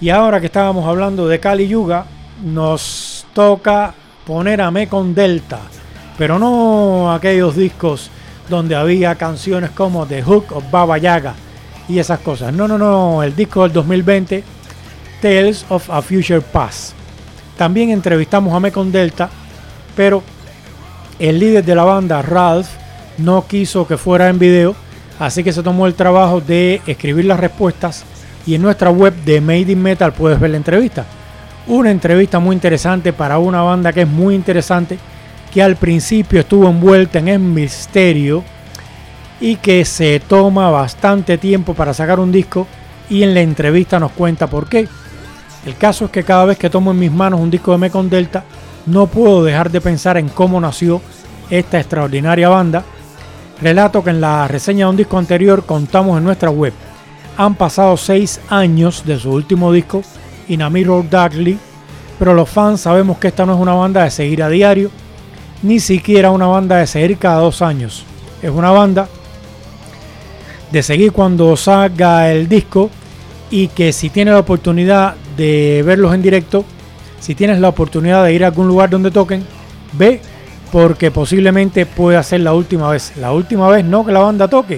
Y ahora que estábamos hablando de Kali Yuga, nos toca poner a Mekong Delta, pero no aquellos discos donde había canciones como The Hook of Baba Yaga y esas cosas. No, no, no, el disco del dos mil veinte, Tales of a Future Past. También entrevistamos a Mekong Delta, pero el líder de la banda, Ralph, no quiso que fuera en video, así que se tomó el trabajo de escribir las respuestas y en nuestra web de Made in Metal puedes ver la entrevista. Una entrevista muy interesante para una banda que es muy interesante, que al principio estuvo envuelta en el misterio y que se toma bastante tiempo para sacar un disco, y en la entrevista nos cuenta por qué. El caso es que cada vez que tomo en mis manos un disco de Mekong Delta, no puedo dejar de pensar en cómo nació esta extraordinaria banda. Relato que en la reseña de un disco anterior contamos en nuestra web. Han pasado seis años de su último disco, In a Mirror Darkly, pero los fans sabemos que esta no es una banda de seguir a diario, ni siquiera una banda de seguir cada dos años. Es una banda de seguir cuando salga el disco, y que si tienes la oportunidad de verlos en directo, si tienes la oportunidad de ir a algún lugar donde toquen, ve, porque posiblemente pueda ser la última vez. La última vez no que la banda toque,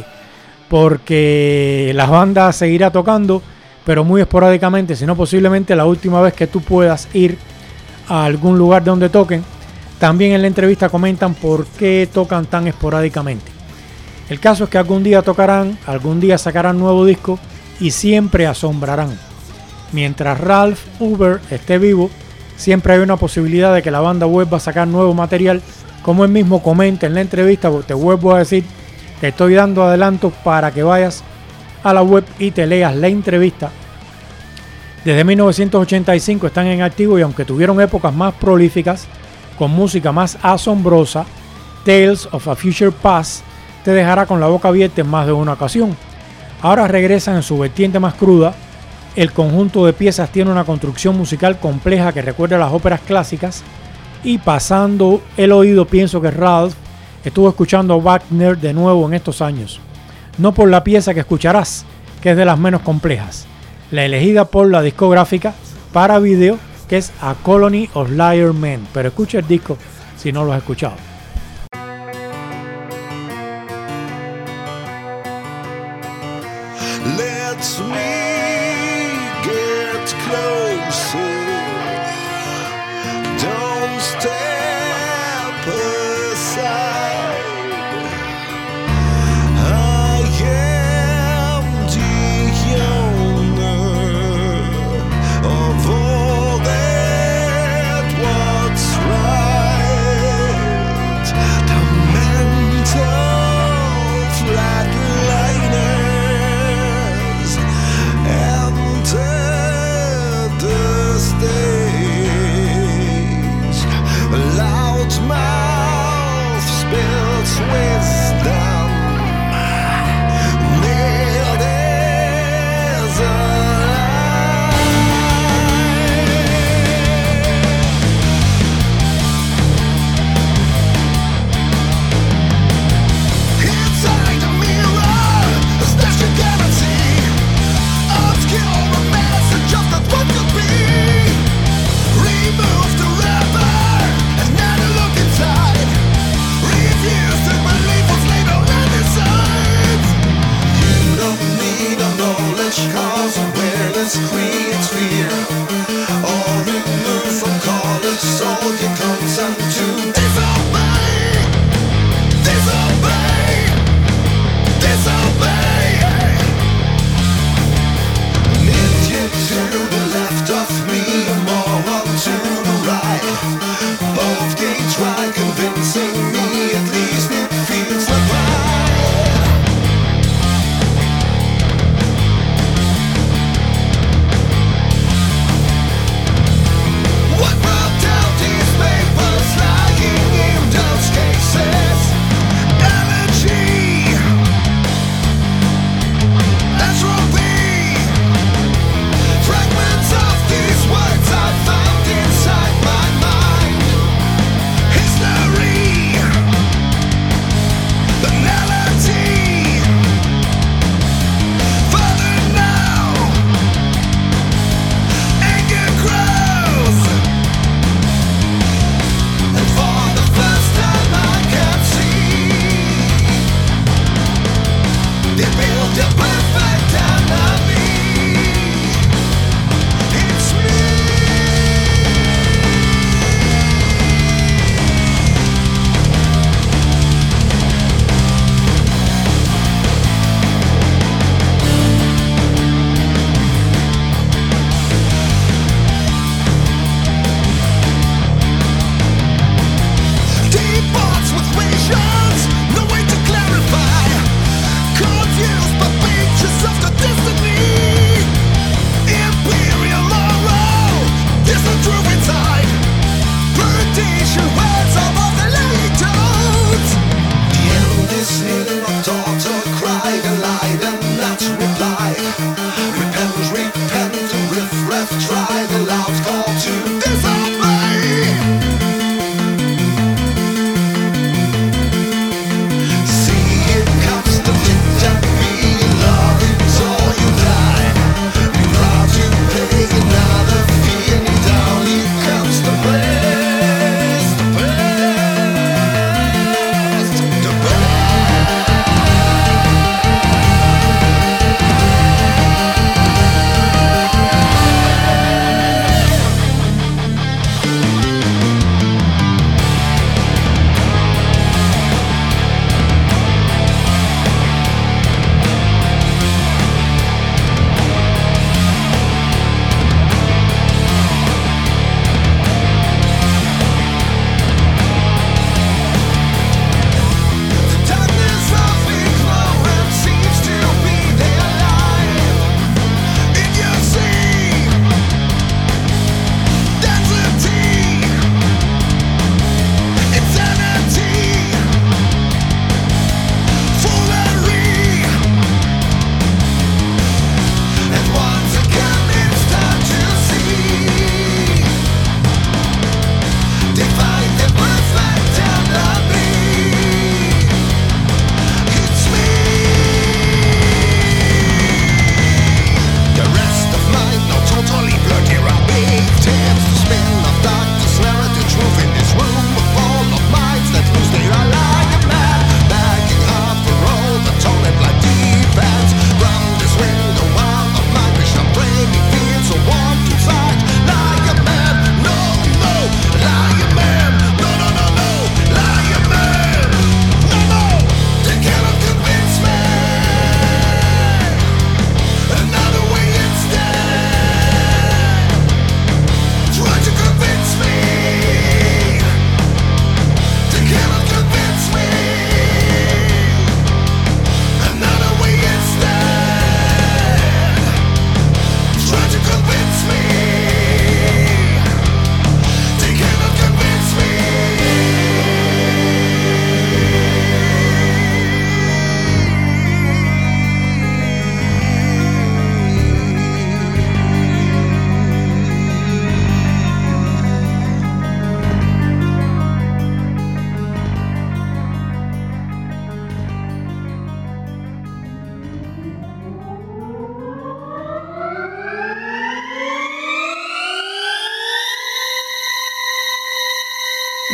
porque la banda seguirá tocando, pero muy esporádicamente, sino posiblemente la última vez que tú puedas ir a algún lugar donde toquen. También en la entrevista comentan por qué tocan tan esporádicamente. El caso es que algún día tocarán, algún día sacarán nuevo disco y siempre asombrarán. Mientras Ralph Uber esté vivo, siempre hay una posibilidad de que la banda vuelva a sacar nuevo material, como él mismo comenta en la entrevista. Te vuelvo a decir, te estoy dando adelanto para que vayas a la web y te leas la entrevista. Desde mil novecientos ochenta y cinco están en activo, y aunque tuvieron épocas más prolíficas con música más asombrosa, Tales of a Future Past te dejará con la boca abierta en más de una ocasión. Ahora regresan en su vertiente más cruda. El conjunto de piezas tiene una construcción musical compleja que recuerda a las óperas clásicas, y pasando el oído pienso que Ralph estuvo escuchando a Wagner de nuevo en estos años. No por la pieza que escucharás, que es de las menos complejas, la elegida por la discográfica para video, que es A Colony of Liar Men, pero escucha el disco si no lo has escuchado. Let me get closer. Don't step aside. I am the owner of all that what's right. The mental flatliners enter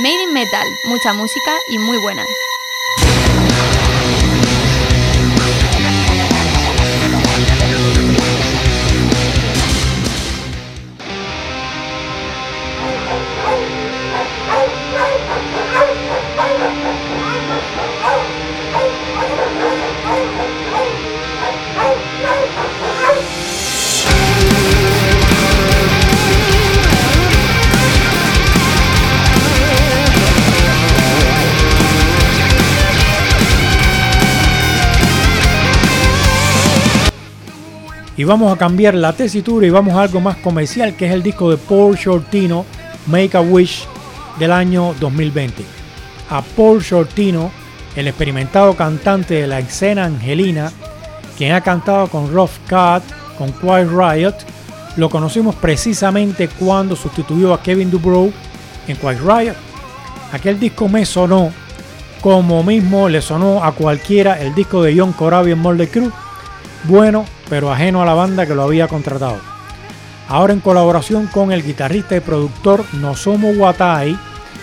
Made in Metal, mucha música y muy buena. Y vamos a cambiar la tesitura y vamos a algo más comercial, que es el disco de Paul Shortino, Make a Wish, del año dos mil veinte. A Paul Shortino, el experimentado cantante de la escena angelina, quien ha cantado con Rough Cut, con Quiet Riot, lo conocimos precisamente cuando sustituyó a Kevin DuBrow en Quiet Riot. Aquel disco me sonó como mismo le sonó a cualquiera el disco de John Corabi en Motley Crue, bueno, pero ajeno a la banda que lo había contratado. Ahora en colaboración con el guitarrista y productor Nozomu Watai,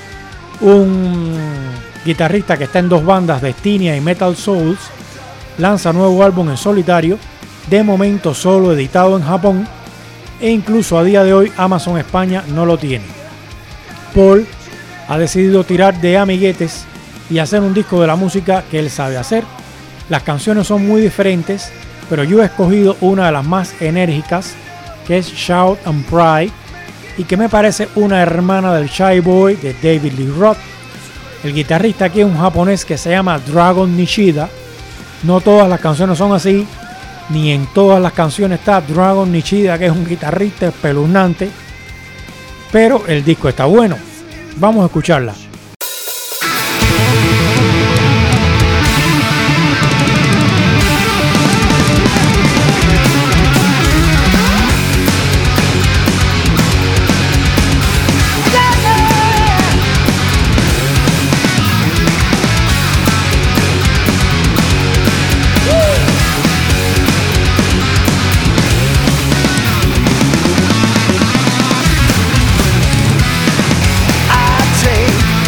un guitarrista que está en dos bandas, Destinia y Metal Souls, lanza nuevo álbum en solitario, de momento solo editado en Japón, e incluso a día de hoy Amazon España no lo tiene. Paul ha decidido tirar de amiguetes y hacer un disco de la música que él sabe hacer. Las canciones son muy diferentes, pero yo he escogido una de las más enérgicas, que es Shout and Pride, y que me parece una hermana del Shy Boy de David Lee Roth. El guitarrista aquí es un japonés que se llama Dragon Nishida. No todas las canciones son así, ni en todas las canciones está Dragon Nishida, que es un guitarrista espeluznante, pero el disco está bueno. Vamos a escucharla. I take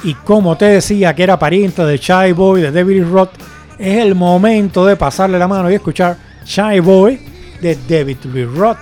y como te decía que era pariente de Shy Boy, de David Lee Roth, es el momento de pasarle la mano y escuchar Shy Boy de David Lee Roth.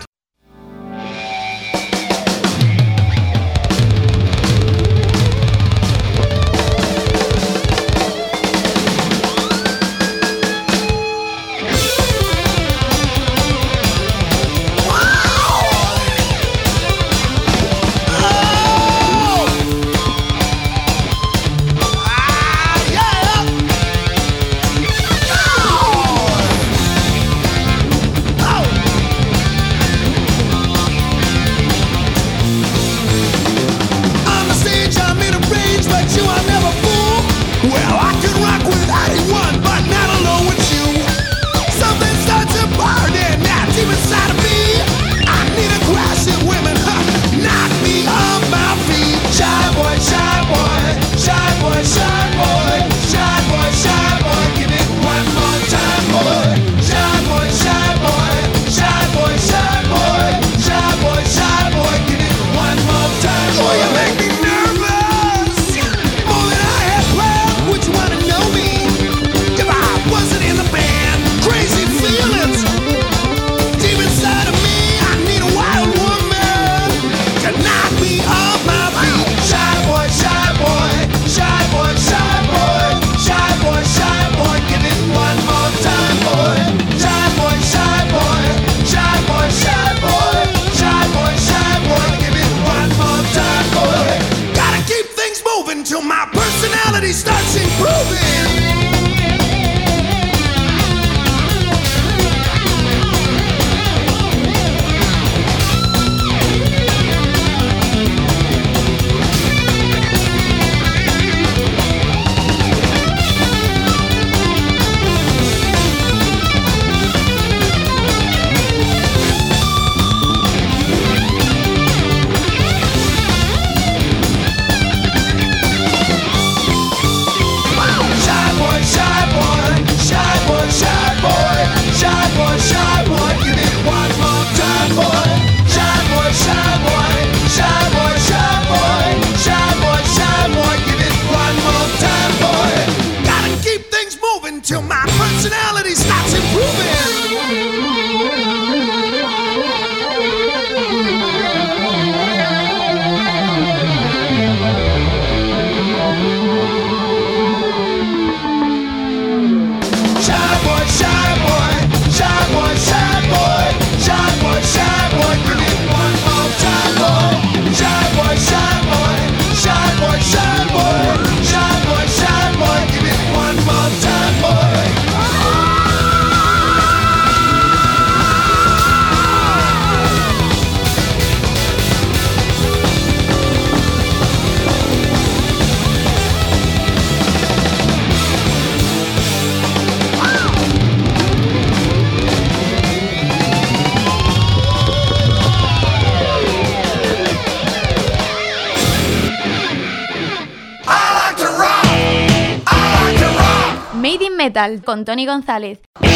Metal con Tony González.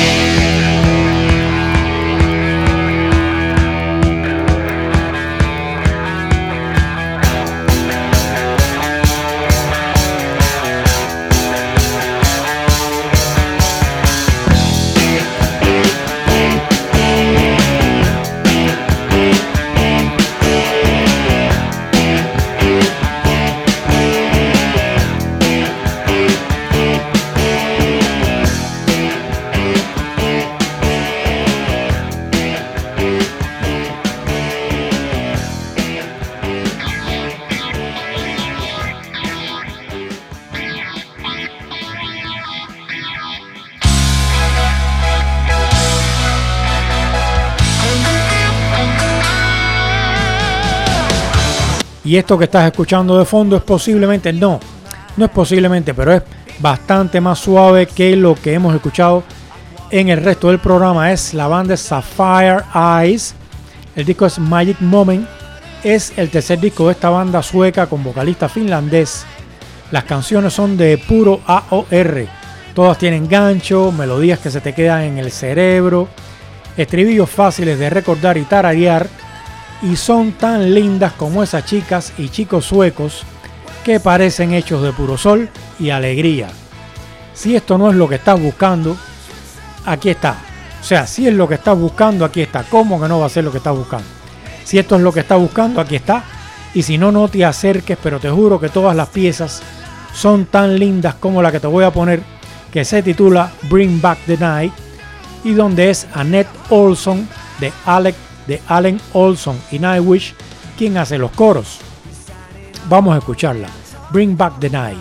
Y esto que estás escuchando de fondo es posiblemente, no, no es posiblemente, pero es bastante más suave que lo que hemos escuchado en el resto del programa. Es la banda Sapphire Eyes. El disco es Magic Moment. Es el tercer disco de esta banda sueca con vocalista finlandés. Las canciones son de puro A O R. Todas tienen gancho, melodías que se te quedan en el cerebro, estribillos fáciles de recordar y tararear. Y son tan lindas como esas chicas y chicos suecos que parecen hechos de puro sol y alegría. Si esto no es lo que estás buscando, aquí está. O sea, si es lo que estás buscando, aquí está. ¿Cómo que no va a ser lo que estás buscando? Si esto es lo que estás buscando, aquí está. Y si no, no te acerques, pero te juro que todas las piezas son tan lindas como la que te voy a poner, que se titula Bring Back the Night, y donde es Annette Olson de, Alec, de Allen Olson y Nightwish quien hace los coros. Vamos a escucharla. Bring Back the Night.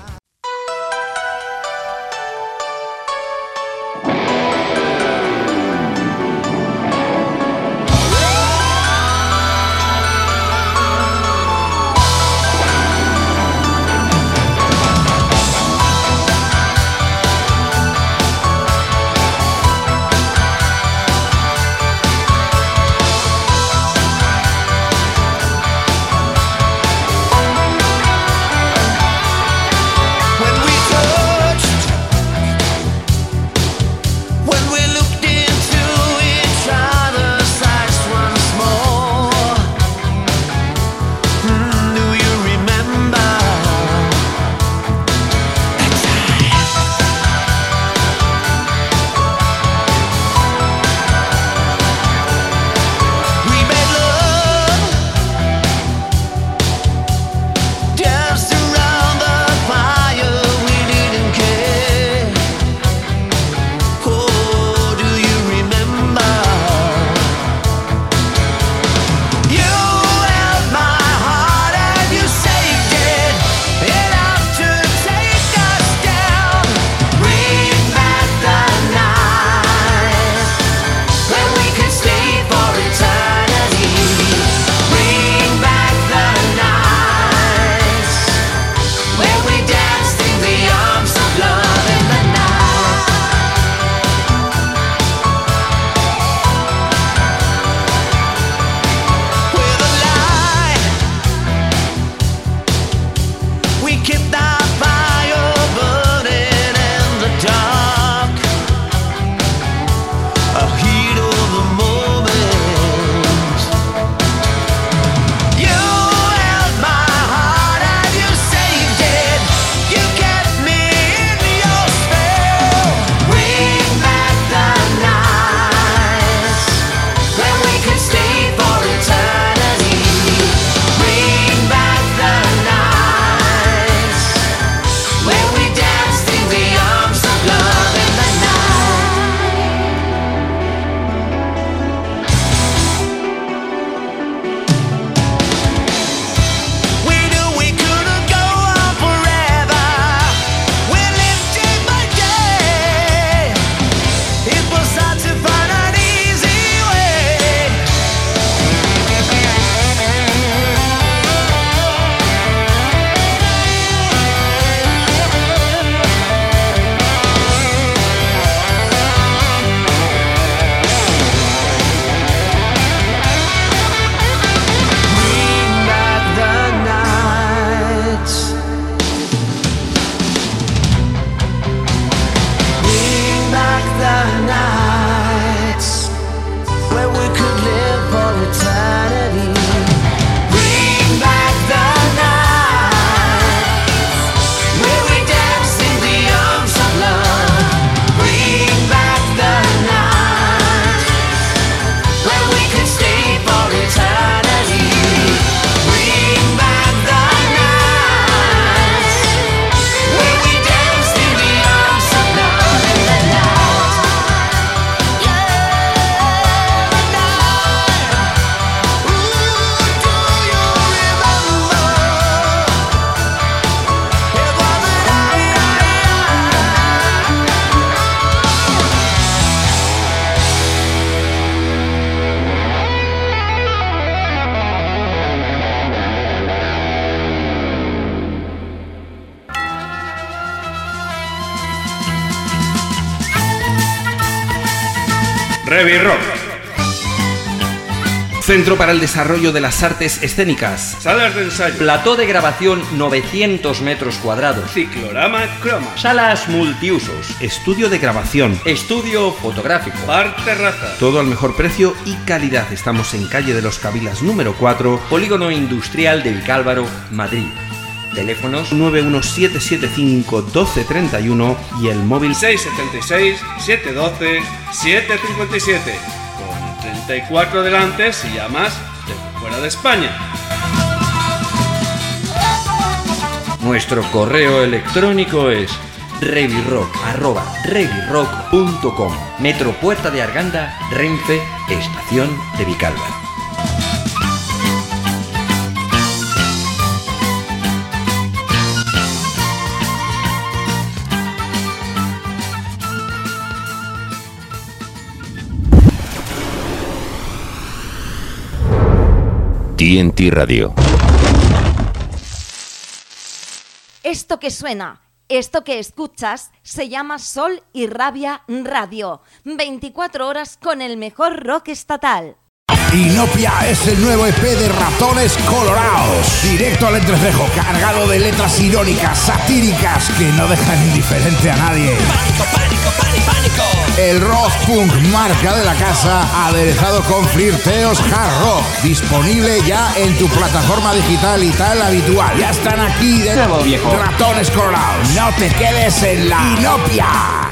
Heavy Rock. Centro para el Desarrollo de las Artes Escénicas. Salas de ensayo. Plató de grabación novecientos metros cuadrados. Ciclorama Croma. Salas multiusos. Estudio de grabación. Estudio fotográfico. Bar terraza. Todo al mejor precio y calidad. Estamos en calle de los Cabilas número cuatro, Polígono Industrial de Vicálvaro, Madrid. Teléfonos nueve uno siete siete cinco uno dos tres uno y el móvil seis siete seis, siete uno dos, siete cinco siete. Con treinta y cuatro delante si llamas de fuera de España. Nuestro correo electrónico es revirrock arroba revirrock punto com. Metro Puerta de Arganda, Renfe, Estación de Vicalba. T N T Radio. Esto que suena, esto que escuchas, se llama Sol y Rabia Radio. veinticuatro horas con el mejor rock estatal. Inopia es el nuevo E P de Ratones Colorados. Directo al entrecejo, cargado de letras irónicas, satíricas, que no dejan indiferente a nadie. Pánico, pánico, pánico, pánico. El rock punk marca de la casa, aderezado con flirteos hard rock. Disponible ya en tu plataforma digital y tal habitual. Ya están aquí de nuevo, viejo. Ratones Colorados. No te quedes en la Inopia.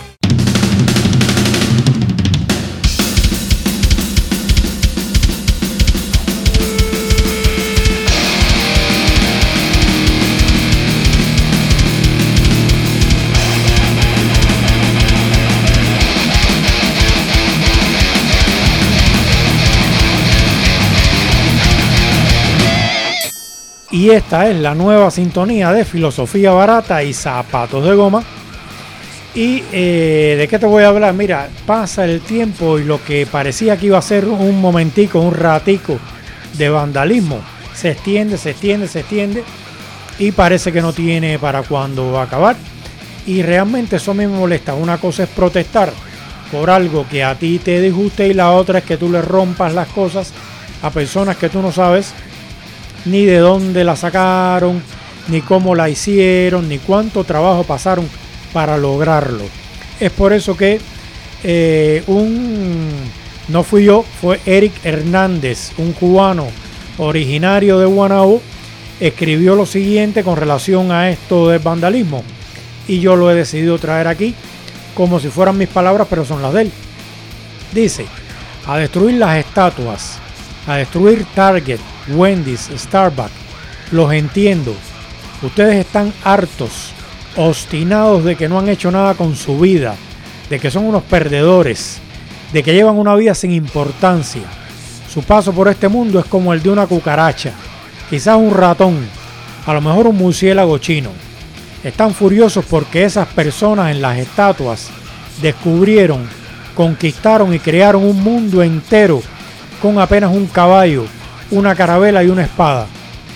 Y esta es la nueva sintonía de Filosofía Barata y Zapatos de Goma. ¿Y eh, de qué te voy a hablar? Mira, pasa el tiempo y lo que parecía que iba a ser un momentico, un ratico de vandalismo, se extiende, se extiende, se extiende y parece que no tiene para cuándo va a acabar. Y realmente eso me molesta. Una cosa es protestar por algo que a ti te disguste y la otra es que tú le rompas las cosas a personas que tú no sabes ni de dónde la sacaron, ni cómo la hicieron, ni cuánto trabajo pasaron para lograrlo. Es por eso que eh, un no fui yo, fue Eric Hernández, un cubano originario de Guanaú, escribió lo siguiente con relación a esto del vandalismo. Y yo lo he decidido traer aquí como si fueran mis palabras, pero son las de él. Dice: a destruir las estatuas, a destruir Target, Wendy's, Starbucks. Los entiendo. Ustedes están hartos, obstinados de que no han hecho nada con su vida, de que son unos perdedores, de que llevan una vida sin importancia. Su paso por este mundo es como el de una cucaracha, quizás un ratón, a lo mejor un murciélago chino. Están furiosos porque esas personas en las estatuas descubrieron, conquistaron y crearon un mundo entero con apenas un caballo, una carabela y una espada.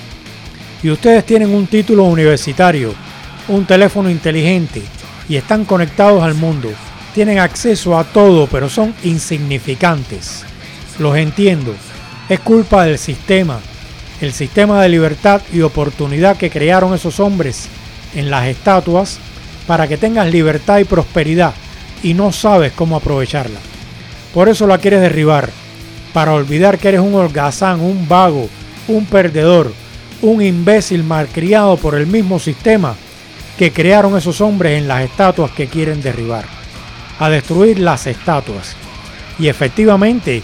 Y ustedes tienen un título universitario, un teléfono inteligente y están conectados al mundo. Tienen acceso a todo, pero son insignificantes. Los entiendo. Es culpa del sistema, el sistema de libertad y oportunidad que crearon esos hombres en las estatuas para que tengas libertad y prosperidad y no sabes cómo aprovecharla. Por eso la quieres derribar, para olvidar que eres un holgazán, un vago, un perdedor, un imbécil malcriado por el mismo sistema que crearon esos hombres en las estatuas que quieren derribar. A destruir las estatuas. Y efectivamente,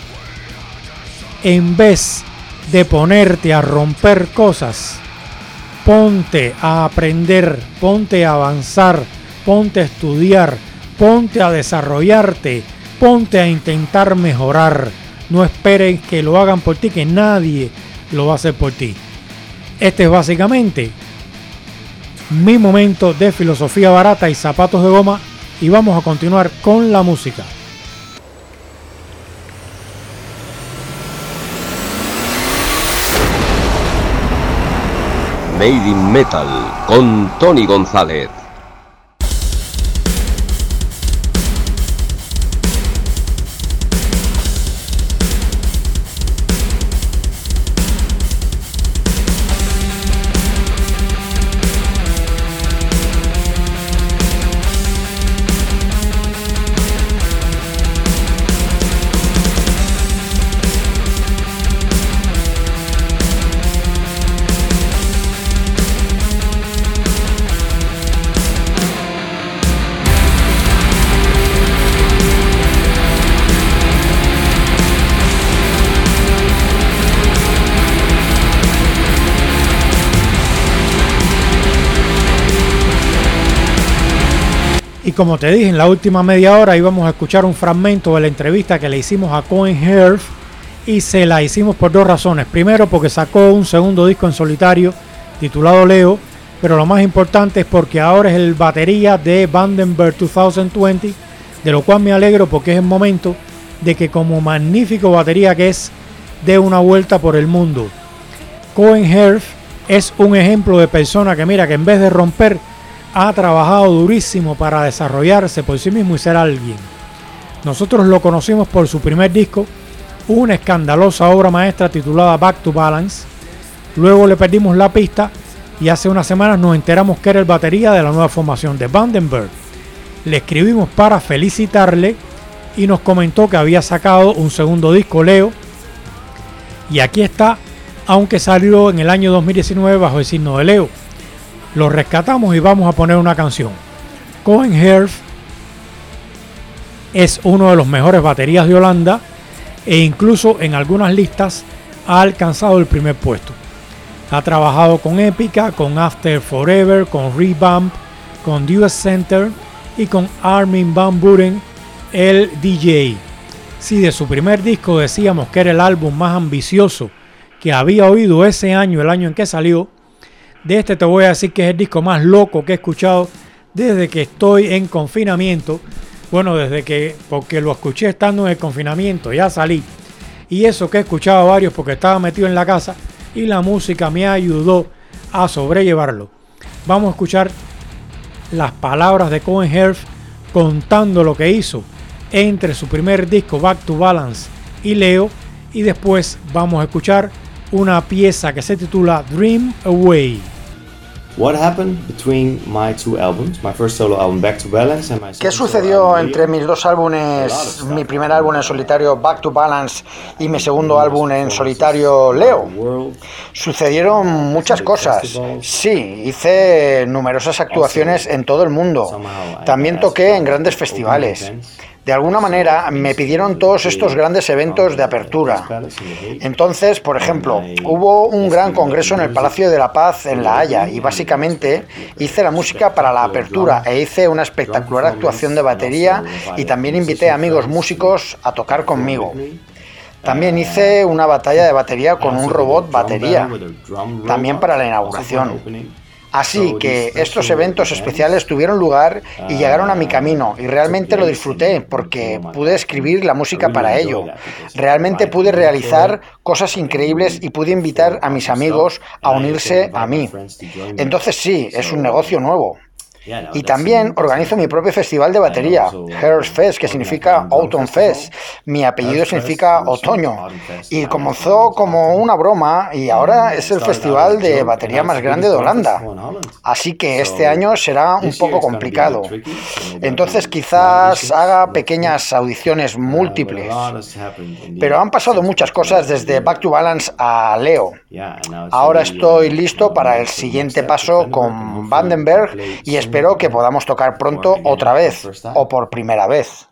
en vez de ponerte a romper cosas, ponte a aprender, ponte a avanzar, ponte a estudiar, ponte a desarrollarte, ponte a intentar mejorar. No esperes que lo hagan por ti, que nadie lo va a hacer por ti. Este es básicamente mi momento de filosofía barata y zapatos de goma, y vamos a continuar con la música. Made in Metal con Tony González. Y como te dije, en la última media hora íbamos a escuchar un fragmento de la entrevista que le hicimos a Cohen Herf, y se la hicimos por dos razones. Primero, porque sacó un segundo disco en solitario titulado Leo, pero lo más importante es porque ahora es el batería de Vandenberg dos mil veinte, de lo cual me alegro porque es el momento de que, como magnífico batería que es, dé una vuelta por el mundo. Cohen Herf es un ejemplo de persona que, mira, que en vez de romper, ha trabajado durísimo para desarrollarse por sí mismo y ser alguien. Nosotros lo conocimos por su primer disco, una escandalosa obra maestra titulada Back to Balance. Luego le perdimos la pista y hace unas semanas nos enteramos que era el batería de la nueva formación de Vandenberg. Le escribimos para felicitarle y nos comentó que había sacado un segundo disco, Leo, y aquí está, aunque salió en el año dos mil diecinueve bajo el signo de Leo. Lo rescatamos y vamos a poner una canción. Cohen Herf es uno de los mejores baterías de Holanda e incluso en algunas listas ha alcanzado el primer puesto. Ha trabajado con Epica, con After Forever, con Revamp, con U S Center y con Armin van Buuren, el D J. Si de su primer disco decíamos que era el álbum más ambicioso que había oído ese año, el año en que salió, de este te voy a decir que es el disco más loco que he escuchado desde que estoy en confinamiento. Bueno, desde que, porque lo escuché estando en el confinamiento, ya salí. Y eso que he escuchado varios porque estaba metido en la casa y la música me ayudó a sobrellevarlo. Vamos a escuchar las palabras de Cohen Herf contando lo que hizo entre su primer disco Back to Balance y Leo, y después vamos a escuchar una pieza que se titula Dream Away. What happened between my two albums, my first solo album Back to Balance and my ¿Qué sucedió entre mis dos álbumes, mi primer álbum en solitario Back to Balance y mi segundo álbum en solitario Leo? Sucedieron muchas cosas. Sí, hice numerosas actuaciones en todo el mundo. También toqué en grandes festivales. De alguna manera me pidieron todos estos grandes eventos de apertura. Entonces, por ejemplo, hubo un gran congreso en el Palacio de la Paz en La Haya y básicamente hice la música para la apertura e hice una espectacular actuación de batería y también invité a amigos músicos a tocar conmigo. También hice una batalla de batería con un robot batería, también para la inauguración. Así que estos eventos especiales tuvieron lugar y llegaron a mi camino y realmente lo disfruté porque pude escribir la música para ello. Realmente pude realizar cosas increíbles y pude invitar a mis amigos a unirse a mí. Entonces sí, es un negocio nuevo. Y también organizo mi propio festival de batería, Herf Fest, que significa Autumn Fest. Mi apellido significa otoño. Y comenzó como una broma y ahora es el festival de batería más grande de Holanda. Así que este año será un poco complicado. Entonces quizás haga pequeñas audiciones múltiples. Pero han pasado muchas cosas desde Back to Balance a Leo. Ahora estoy listo para el siguiente paso con Vandenberg y espero Espero que podamos tocar pronto otra vez, o por primera vez.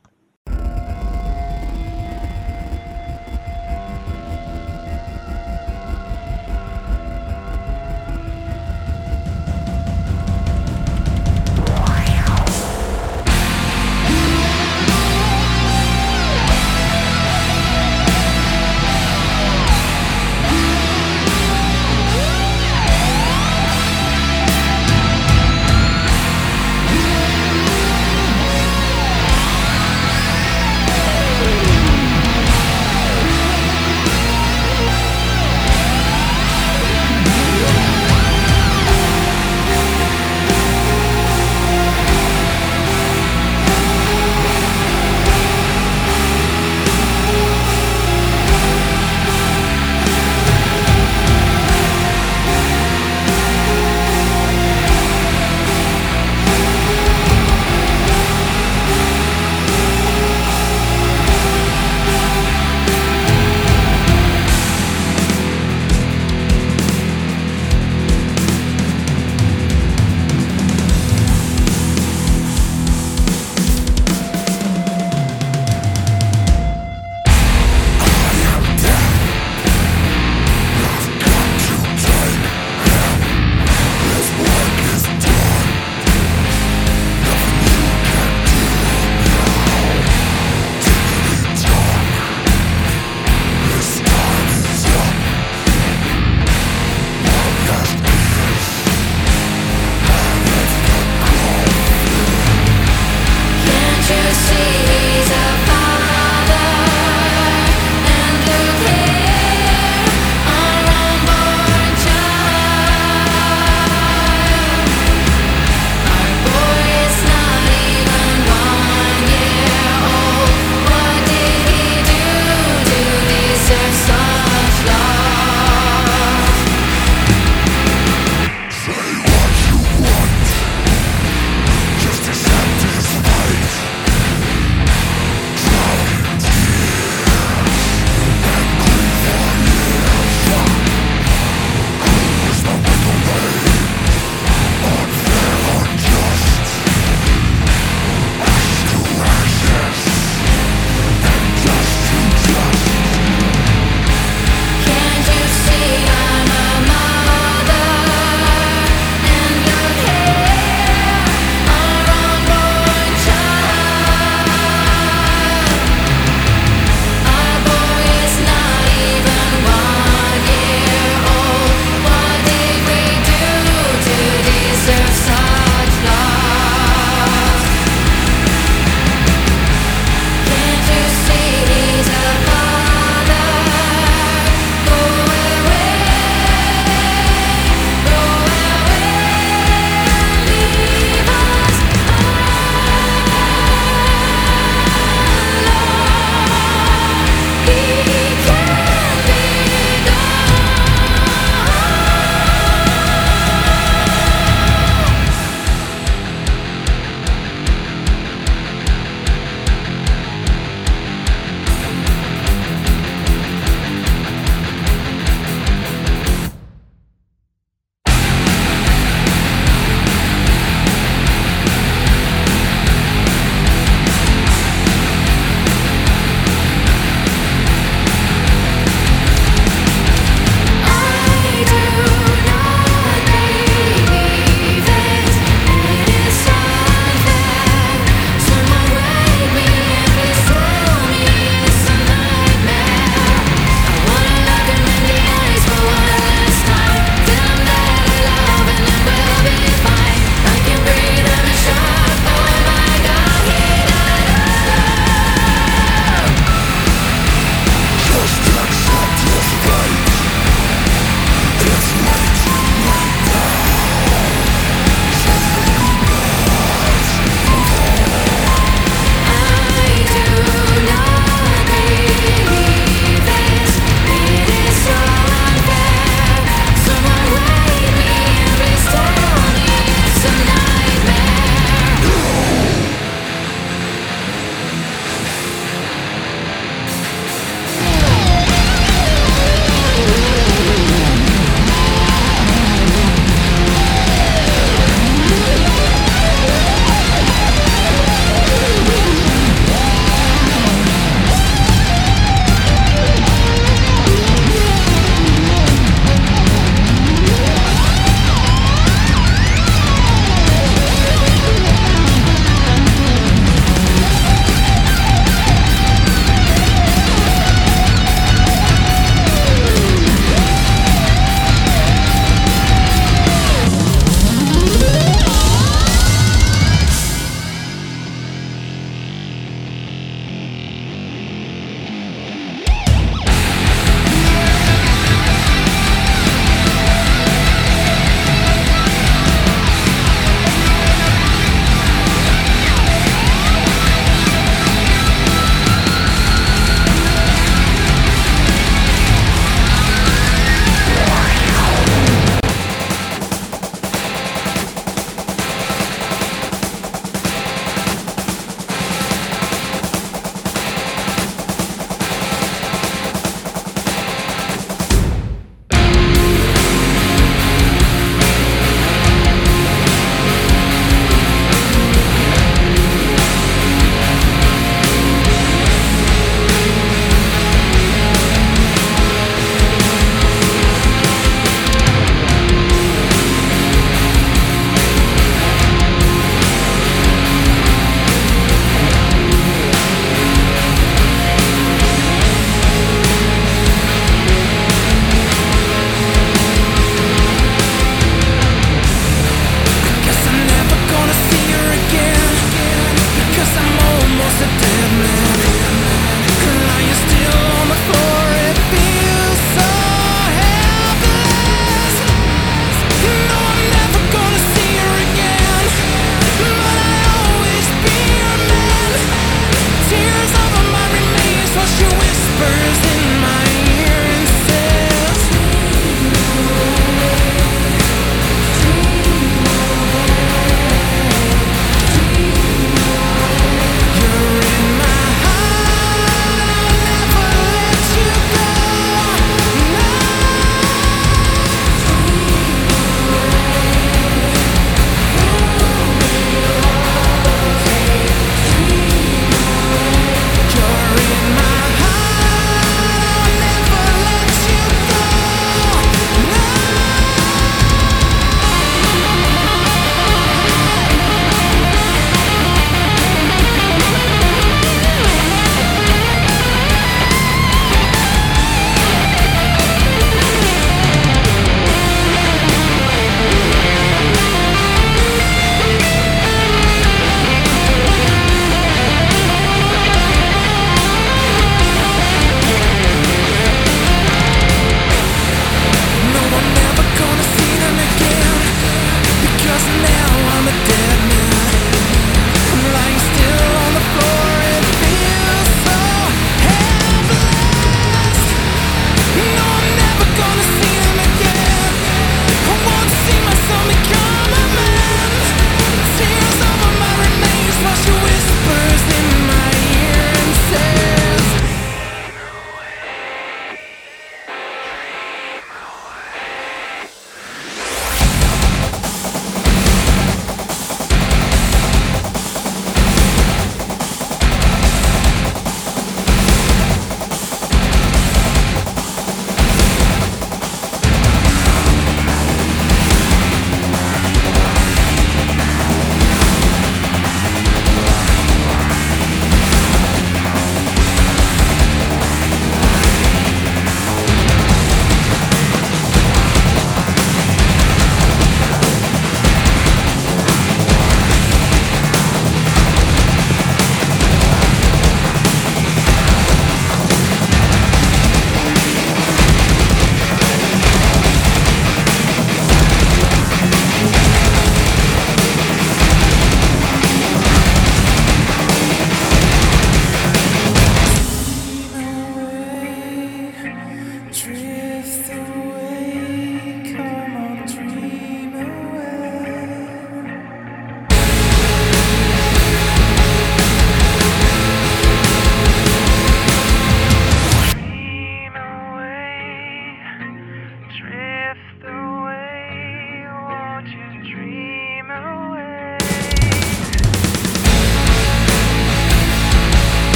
We'll be right back.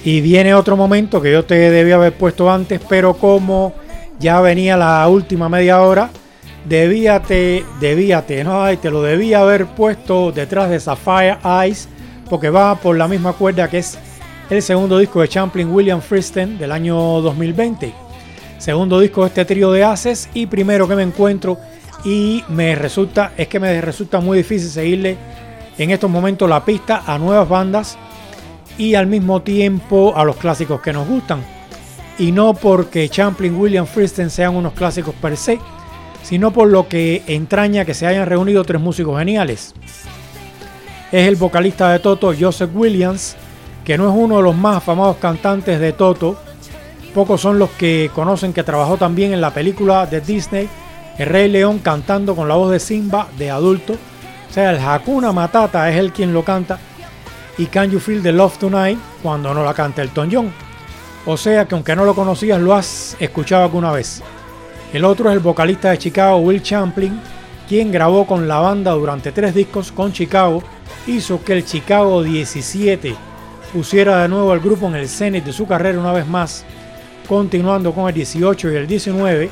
Y viene otro momento que yo te debía haber puesto antes, pero como ya venía la última media hora, debíate, debíate, no, ay, te lo debía haber puesto detrás de Sapphire Eyes, porque va por la misma cuerda que es el segundo disco de Champlin William Friesen del año dos mil veinte. Segundo disco de este trío de haces y primero que me encuentro, y me resulta, es que me resulta muy difícil seguirle en estos momentos la pista a nuevas bandas y al mismo tiempo a los clásicos que nos gustan. Y no porque Champlin William Friesen sean unos clásicos per se, sino por lo que entraña que se hayan reunido tres músicos geniales. Es el vocalista de Toto, Joseph Williams, que no es uno de los más afamados cantantes de Toto. Pocos son los que conocen que trabajó también en la película de Disney El Rey León, cantando con la voz de Simba de adulto. O sea, el Hakuna Matata es él quien lo canta, y Can You Feel the Love Tonight cuando no la canta Elton John. O sea que aunque no lo conocías, lo has escuchado alguna vez. El otro es el vocalista de Chicago, Will Champlin, quien grabó con la banda durante tres discos con Chicago, hizo que el Chicago diecisiete pusiera de nuevo al grupo en el cenit de su carrera una vez más, continuando con el dieciocho y el diecinueve,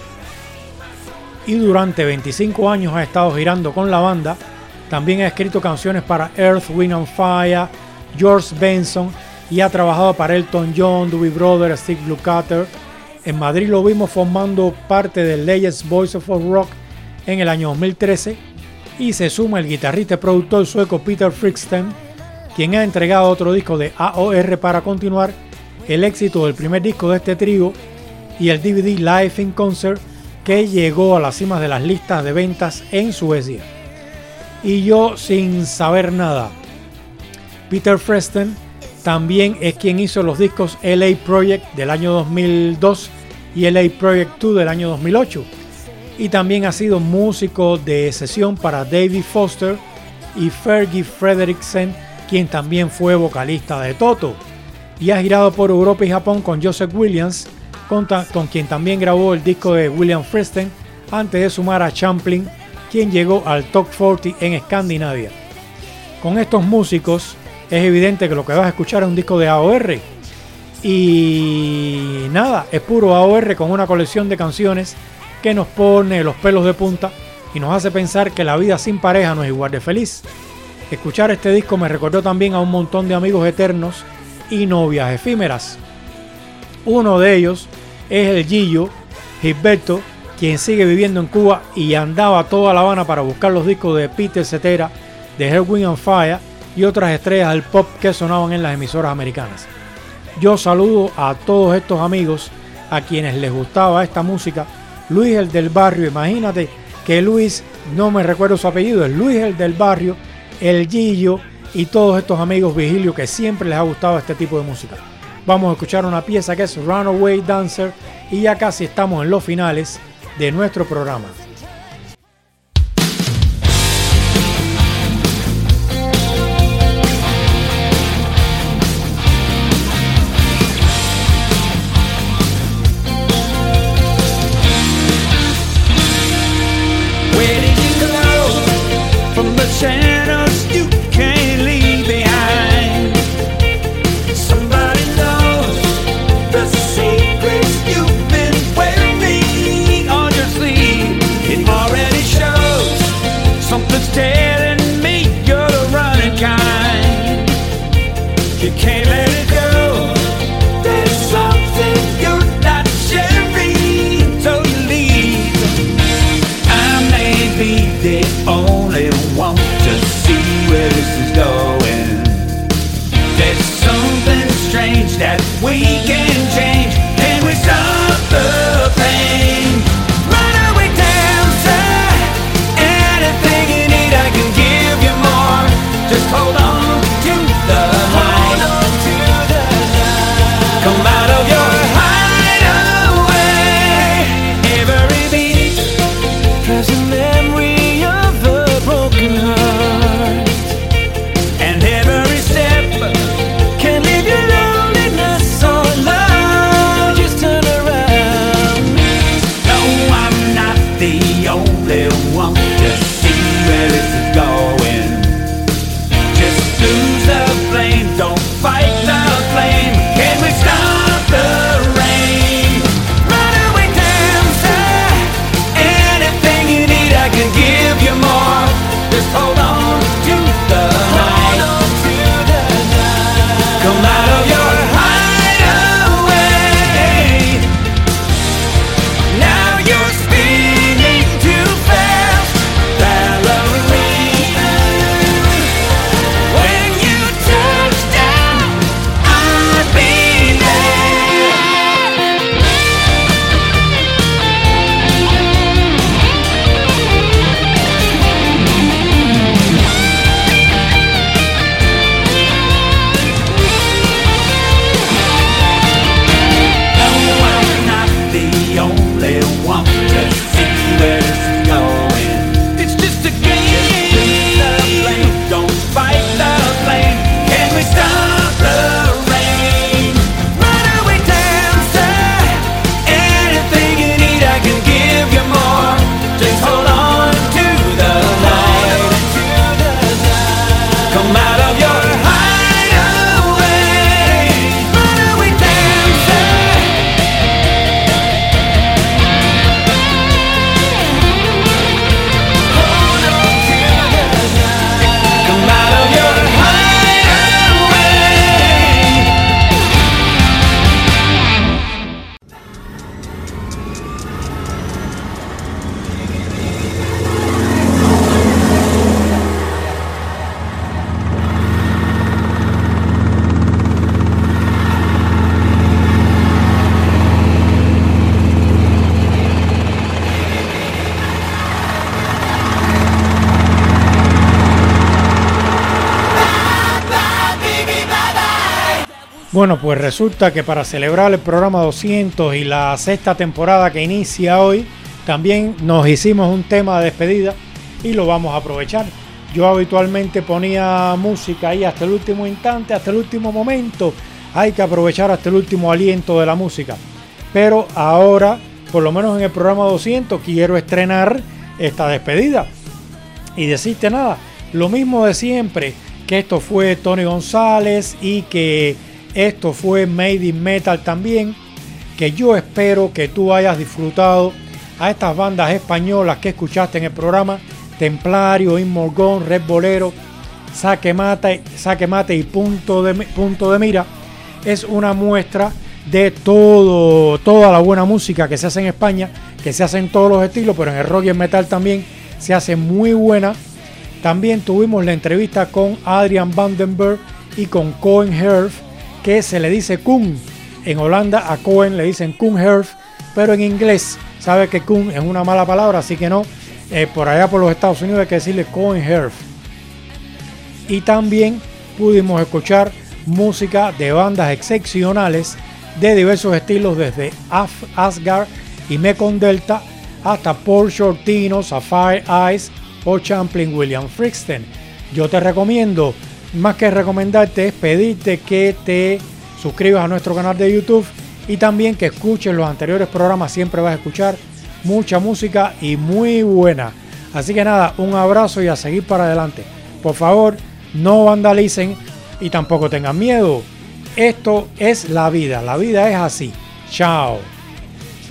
y durante veinticinco años ha estado girando con la banda. También ha escrito canciones para Earth, Wind and Fire, George Benson, y ha trabajado para Elton John, Doobie Brothers, Steve Lukather. En Madrid lo vimos formando parte del Legends Voice of Rock en el año dos mil trece, y se suma el guitarrista y productor sueco Peter Fryksten, quien ha entregado otro disco de A O R para continuar el éxito del primer disco de este trío y el D V D Live in Concert, que llegó a las cimas de las listas de ventas en Suecia. Y yo sin saber nada, Peter Fryksten también es quien hizo los discos L A Project del año dos mil dos y L A Project dos del año dos mil ocho, y también ha sido músico de sesión para David Foster y Fergie Frederiksen, quien también fue vocalista de Toto, y ha girado por Europa y Japón con Joseph Williams, con, con quien también grabó el disco de William Friesen, antes de sumar a Champlin, quien llegó al Top cuarenta en Escandinavia. Con estos músicos es evidente que lo que vas a escuchar es un disco de A O R, y nada, es puro A O R con una colección de canciones que nos pone los pelos de punta y nos hace pensar que la vida sin pareja no es igual de feliz. Escuchar este disco me recordó también a un montón de amigos eternos y novias efímeras. Uno de ellos es el Gillo Gilberto, quien sigue viviendo en Cuba y andaba toda La Habana para buscar los discos de Peter Cetera, de Earth, Wind and Fire y otras estrellas del pop que sonaban en las emisoras americanas. Yo saludo a todos estos amigos a quienes les gustaba esta música. Luis el del Barrio, imagínate que Luis, no me recuerdo su apellido, es Luis el del Barrio, el Gillo y todos estos amigos Vigilio que siempre les ha gustado este tipo de música. Vamos a escuchar una pieza que es Runaway Dancer y ya casi estamos en los finales de nuestro programa. Secrets you've been wearing me on your sleeve. Bueno, pues resulta que para celebrar el programa doscientos y la sexta temporada que inicia hoy, también nos hicimos un tema de despedida y lo vamos a aprovechar. Yo habitualmente ponía música ahí hasta el último instante, hasta el último momento. Hay que aprovechar hasta el último aliento de la música. Pero ahora, por lo menos en el programa doscientos, quiero estrenar esta despedida. Y decirte nada, lo mismo de siempre, que esto fue Tony González y que esto fue Made in Metal también, que yo espero que tú hayas disfrutado a estas bandas españolas que escuchaste en el programa: Templario, Inmorgón, Red Bolero, Saque Mate, Saque Mate y Punto de, Punto de Mira. Es una muestra de todo, toda la buena música que se hace en España, que se hace en todos los estilos, pero en el rock y el metal también se hace muy buena. También tuvimos la entrevista con Adrian Vandenberg y con Koen Herf, que se le dice Koen. En Holanda a Koen le dicen Koen Herf, pero en inglés sabe que Koen es una mala palabra, así que no. Eh, por allá por los Estados Unidos hay que decirle Koen Herf. Y también pudimos escuchar música de bandas excepcionales de diversos estilos, desde Af- Asgard y Mekong Delta hasta Paul Shortino, Sapphire Eyes o Champlin William Frixten. Yo te recomiendo, más que recomendarte, es pedirte que te suscribas a nuestro canal de YouTube y también que escuches los anteriores programas. Siempre vas a escuchar mucha música y muy buena. Así que nada, un abrazo y a seguir para adelante. Por favor, no vandalicen y tampoco tengan miedo. Esto es la vida, la vida es así. Chao.